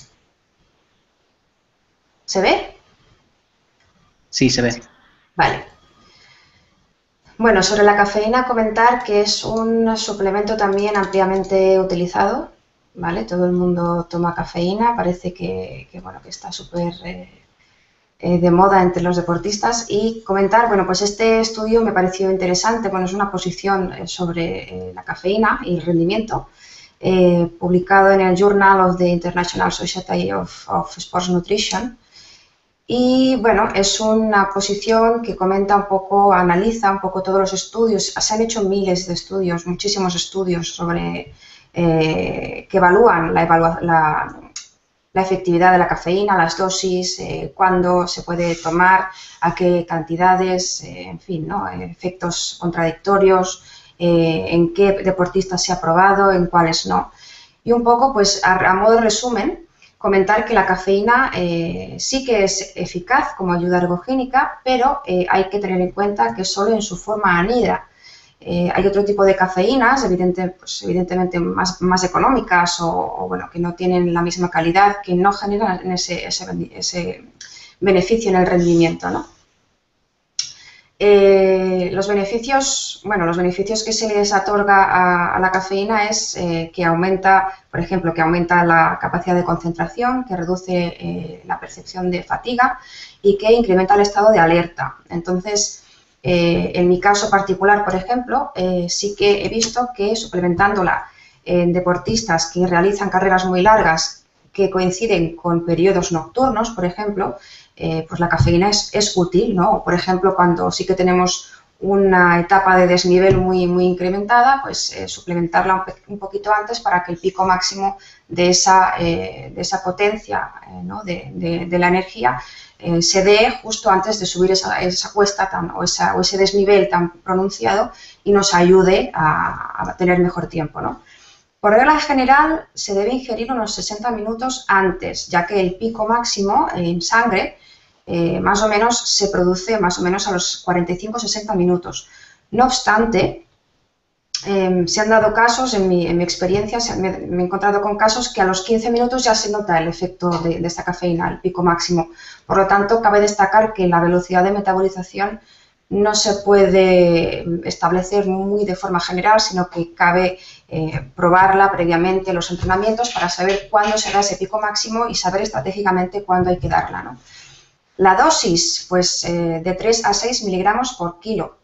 ¿Se ve? Sí, se ve. Vale. Bueno, sobre la cafeína comentar que es un suplemento también ampliamente utilizado, ¿vale? Todo el mundo toma cafeína, parece que está súper de moda entre los deportistas. Y comentar, bueno, pues este estudio me pareció interesante, bueno, es una posición sobre la cafeína y el rendimiento, publicado en el Journal of the International Society of Sports Nutrition. Y bueno, es una posición que comenta un poco, analiza un poco todos los estudios. Se han hecho miles de estudios, muchísimos estudios sobre que evalúan la efectividad de la cafeína, las dosis, cuándo se puede tomar, a qué cantidades, en fin, ¿no? Efectos contradictorios en qué deportistas se ha probado, en cuáles no. Y un poco, pues a modo de resumen, comentar que la cafeína sí que es eficaz como ayuda ergogénica, pero hay que tener en cuenta que solo en su forma anhidra. Hay otro tipo de cafeínas, evidentemente más económicas o bueno, que no tienen la misma calidad, que no generan ese beneficio en el rendimiento, ¿no? Los beneficios que se les otorga a la cafeína es que aumenta, por ejemplo, que aumenta la capacidad de concentración, que reduce la percepción de fatiga y que incrementa el estado de alerta. Entonces, en mi caso particular, por ejemplo, sí que he visto que suplementándola en deportistas que realizan carreras muy largas que coinciden con periodos nocturnos, por ejemplo, pues la cafeína es útil, ¿no? Por ejemplo, cuando sí que tenemos una etapa de desnivel muy incrementada, pues suplementarla un poquito antes para que el pico máximo de esa potencia, ¿no? de la energía se dé justo antes de subir esa cuesta o ese desnivel tan pronunciado y nos ayude a tener mejor tiempo, ¿no? Por regla general, se debe ingerir unos 60 minutos antes, ya que el pico máximo en sangre más o menos se produce más o menos a los 45-60 minutos. No obstante, se han dado casos, en mi experiencia, me he encontrado con casos que a los 15 minutos ya se nota el efecto de esta cafeína, el pico máximo. Por lo tanto, cabe destacar que la velocidad de metabolización no se puede establecer muy de forma general, sino que cabe probarla previamente en los entrenamientos para saber cuándo será ese pico máximo y saber estratégicamente cuándo hay que darla, ¿no? La dosis, pues de 3 a 6 miligramos por kilo.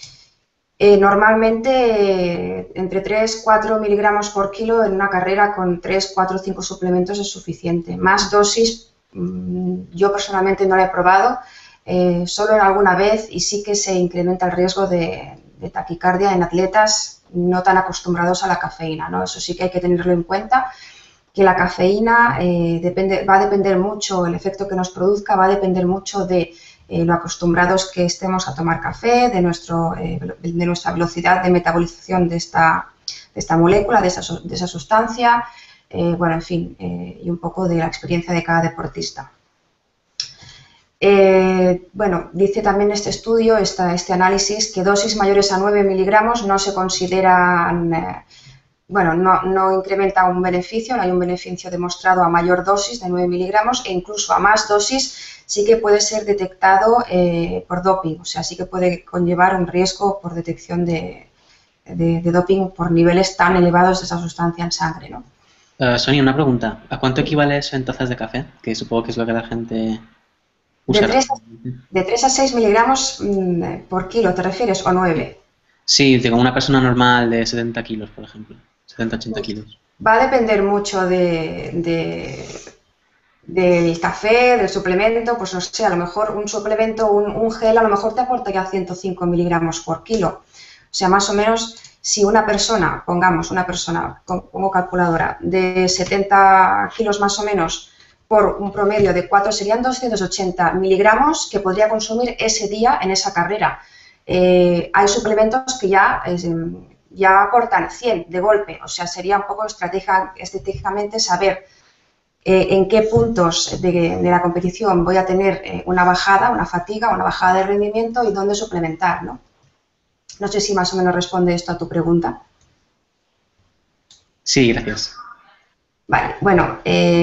Normalmente entre 3-4 miligramos por kilo en una carrera con 3, 4, 5 suplementos es suficiente. Más dosis yo personalmente no la he probado, solo en alguna vez, y sí que se incrementa el riesgo de taquicardia en atletas no tan acostumbrados a la cafeína, ¿no? Eso sí que hay que tenerlo en cuenta, que la cafeína va a depender mucho, el efecto que nos produzca va a depender mucho de lo acostumbrados que estemos a tomar café, de nuestra velocidad de metabolización de esta molécula, de esa sustancia, bueno, en fin, y un poco de la experiencia de cada deportista. Bueno, dice también este estudio, este análisis, que dosis mayores a 9 miligramos no se consideran, bueno, no incrementa un beneficio, no hay un beneficio demostrado a mayor dosis de 9 miligramos e incluso a más dosis sí que puede ser detectado por doping, o sea, sí que puede conllevar un riesgo por detección de doping por niveles tan elevados de esa sustancia en sangre, ¿no? Sonia, una pregunta. ¿A cuánto equivale eso en tazas de café? Que supongo que es lo que la gente usa. De 3 a 6 miligramos por kilo, ¿te refieres? ¿O 9? Sí, digo, una persona normal de 70 kilos, por ejemplo. 70-80 kilos. Va a depender mucho del café, del suplemento, pues no sé, a lo mejor un suplemento, un gel, a lo mejor te aporta ya 105 miligramos por kilo. O sea, más o menos, si una persona, pongo calculadora, de 70 kilos más o menos, por un promedio de 4 serían 280 miligramos que podría consumir ese día en esa carrera. Hay suplementos que ya aportan 100 de golpe, o sea, sería un poco estratégicamente saber en qué puntos de la competición voy a tener una bajada, una fatiga, una bajada de rendimiento y dónde suplementar, ¿no? No sé si más o menos responde esto a tu pregunta. Sí, gracias. Vale, bueno,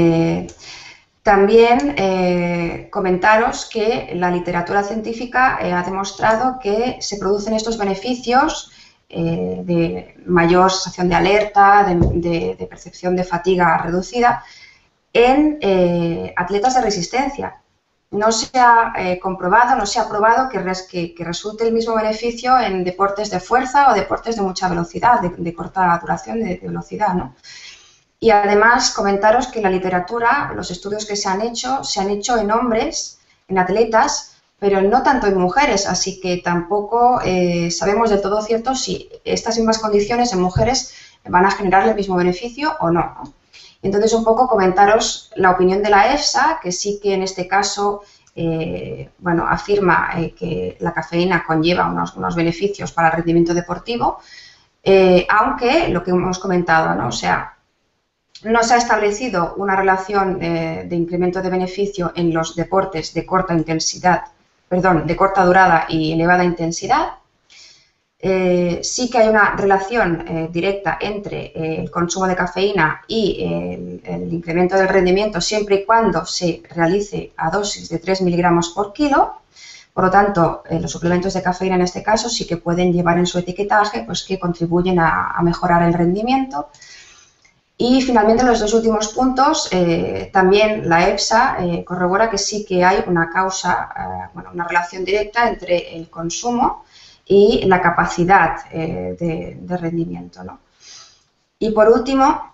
también comentaros que la literatura científica ha demostrado que se producen estos beneficios de mayor sensación de alerta, de percepción de fatiga reducida en atletas de resistencia. No se ha comprobado, no se ha probado que resulte el mismo beneficio en deportes de fuerza o deportes de mucha velocidad, de corta duración de velocidad, ¿no? Y además comentaros que en la literatura, los estudios que se han hecho en hombres, en atletas, pero no tanto en mujeres, así que tampoco sabemos del todo cierto si estas mismas condiciones en mujeres van a generar el mismo beneficio o no, ¿no? Entonces, un poco comentaros la opinión de la EFSA, que sí que en este caso, bueno, afirma que la cafeína conlleva unos beneficios para el rendimiento deportivo. aunque lo que hemos comentado, ¿no? O sea, no se ha establecido una relación de incremento de beneficio en los deportes de corta intensidad, perdón, de corta durada y elevada intensidad. Sí que hay una relación directa entre el consumo de cafeína y el incremento del rendimiento siempre y cuando se realice a dosis de 3 miligramos por kilo. Por lo tanto, los suplementos de cafeína en este caso sí que pueden llevar en su etiquetaje pues, que contribuyen a mejorar el rendimiento. Y finalmente, en los dos últimos puntos, también la EFSA corrobora que sí que hay una causa, una relación directa entre el consumo y la capacidad de rendimiento, ¿no? Y por último,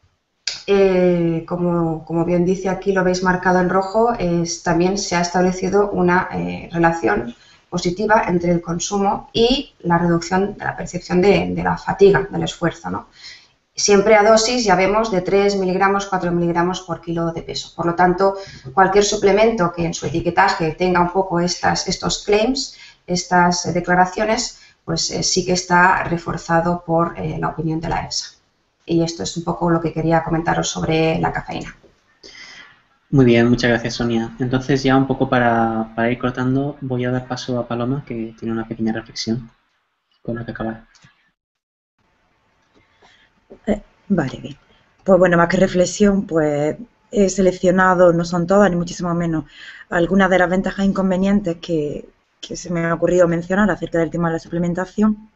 como bien dice aquí, lo veis marcado en rojo, también se ha establecido una relación positiva entre el consumo y la reducción de la percepción de la fatiga, del esfuerzo, ¿no? Siempre a dosis, ya vemos, de 3 miligramos, 4 miligramos por kilo de peso. Por lo tanto, cualquier suplemento que en su etiquetaje tenga un poco estos claims, estas declaraciones, pues sí que está reforzado por la opinión de la EFSA. Y esto es un poco lo que quería comentaros sobre la cafeína. Muy bien, muchas gracias, Sonia. Entonces, ya un poco para ir cortando, voy a dar paso a Paloma, que tiene una pequeña reflexión con la que acabar. Vale, bien. Pues bueno, más que reflexión, pues he seleccionado, no son todas, ni muchísimo menos, algunas de las ventajas e inconvenientes que se me ha ocurrido mencionar acerca del tema de la suplementación.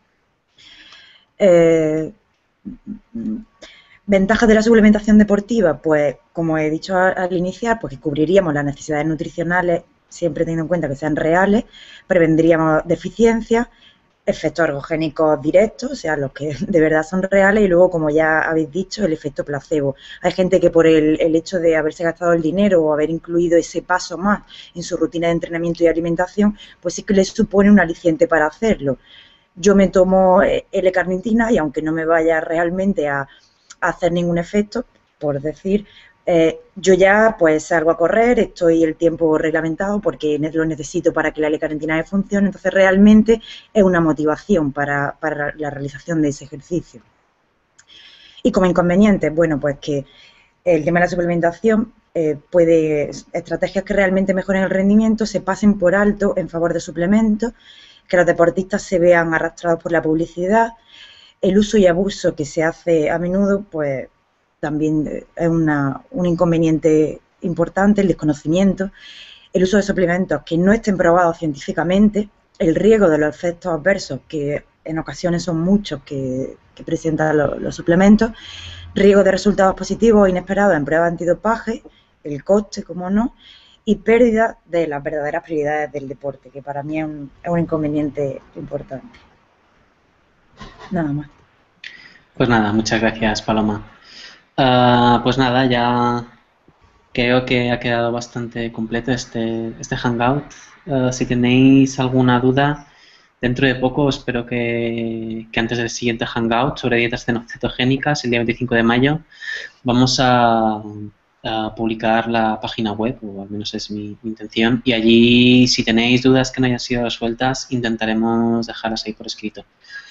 Ventajas de la suplementación deportiva, pues como he dicho al iniciar, pues que cubriríamos las necesidades nutricionales, siempre teniendo en cuenta que sean reales, prevendríamos deficiencias, efectos ergogénicos directos, o sea, los que de verdad son reales, y luego, como ya habéis dicho, el efecto placebo. Hay gente que por el hecho de haberse gastado el dinero o haber incluido ese paso más en su rutina de entrenamiento y alimentación, pues sí que les supone un aliciente para hacerlo. Yo me tomo L-carnitina y aunque no me vaya realmente a hacer ningún efecto, por decir, yo ya pues salgo a correr, estoy el tiempo reglamentado porque lo necesito para que la L-carnitina funcione, entonces realmente es una motivación para la realización de ese ejercicio. Y como inconveniente, bueno, pues que el tema de la suplementación estrategias que realmente mejoren el rendimiento se pasen por alto en favor de suplementos, que los deportistas se vean arrastrados por la publicidad, el uso y abuso que se hace a menudo, pues también es un inconveniente importante, el desconocimiento, el uso de suplementos que no estén probados científicamente, el riesgo de los efectos adversos, que en ocasiones son muchos que presentan los suplementos, riesgo de resultados positivos o inesperados en pruebas antidopaje, el coste, como no, y pérdida de las verdaderas prioridades del deporte, que para mí es un inconveniente importante. Nada más. Pues nada, muchas gracias, Paloma. Pues nada, ya creo que ha quedado bastante completo este hangout. Si tenéis alguna duda, dentro de poco, espero que antes del siguiente hangout sobre dietas cetogénicas, el día 25 de mayo, vamos a publicar la página web, o al menos es mi intención, y allí, si tenéis dudas que no hayan sido resueltas, intentaremos dejarlas ahí por escrito.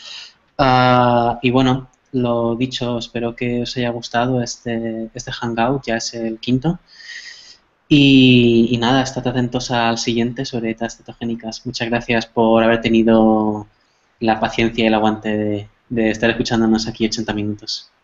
Y bueno, lo dicho, espero que os haya gustado este hangout, ya es el quinto. Y nada, estad atentos al siguiente sobre dietas cetogénicas. Muchas gracias por haber tenido la paciencia y el aguante de estar escuchándonos aquí 80 minutos.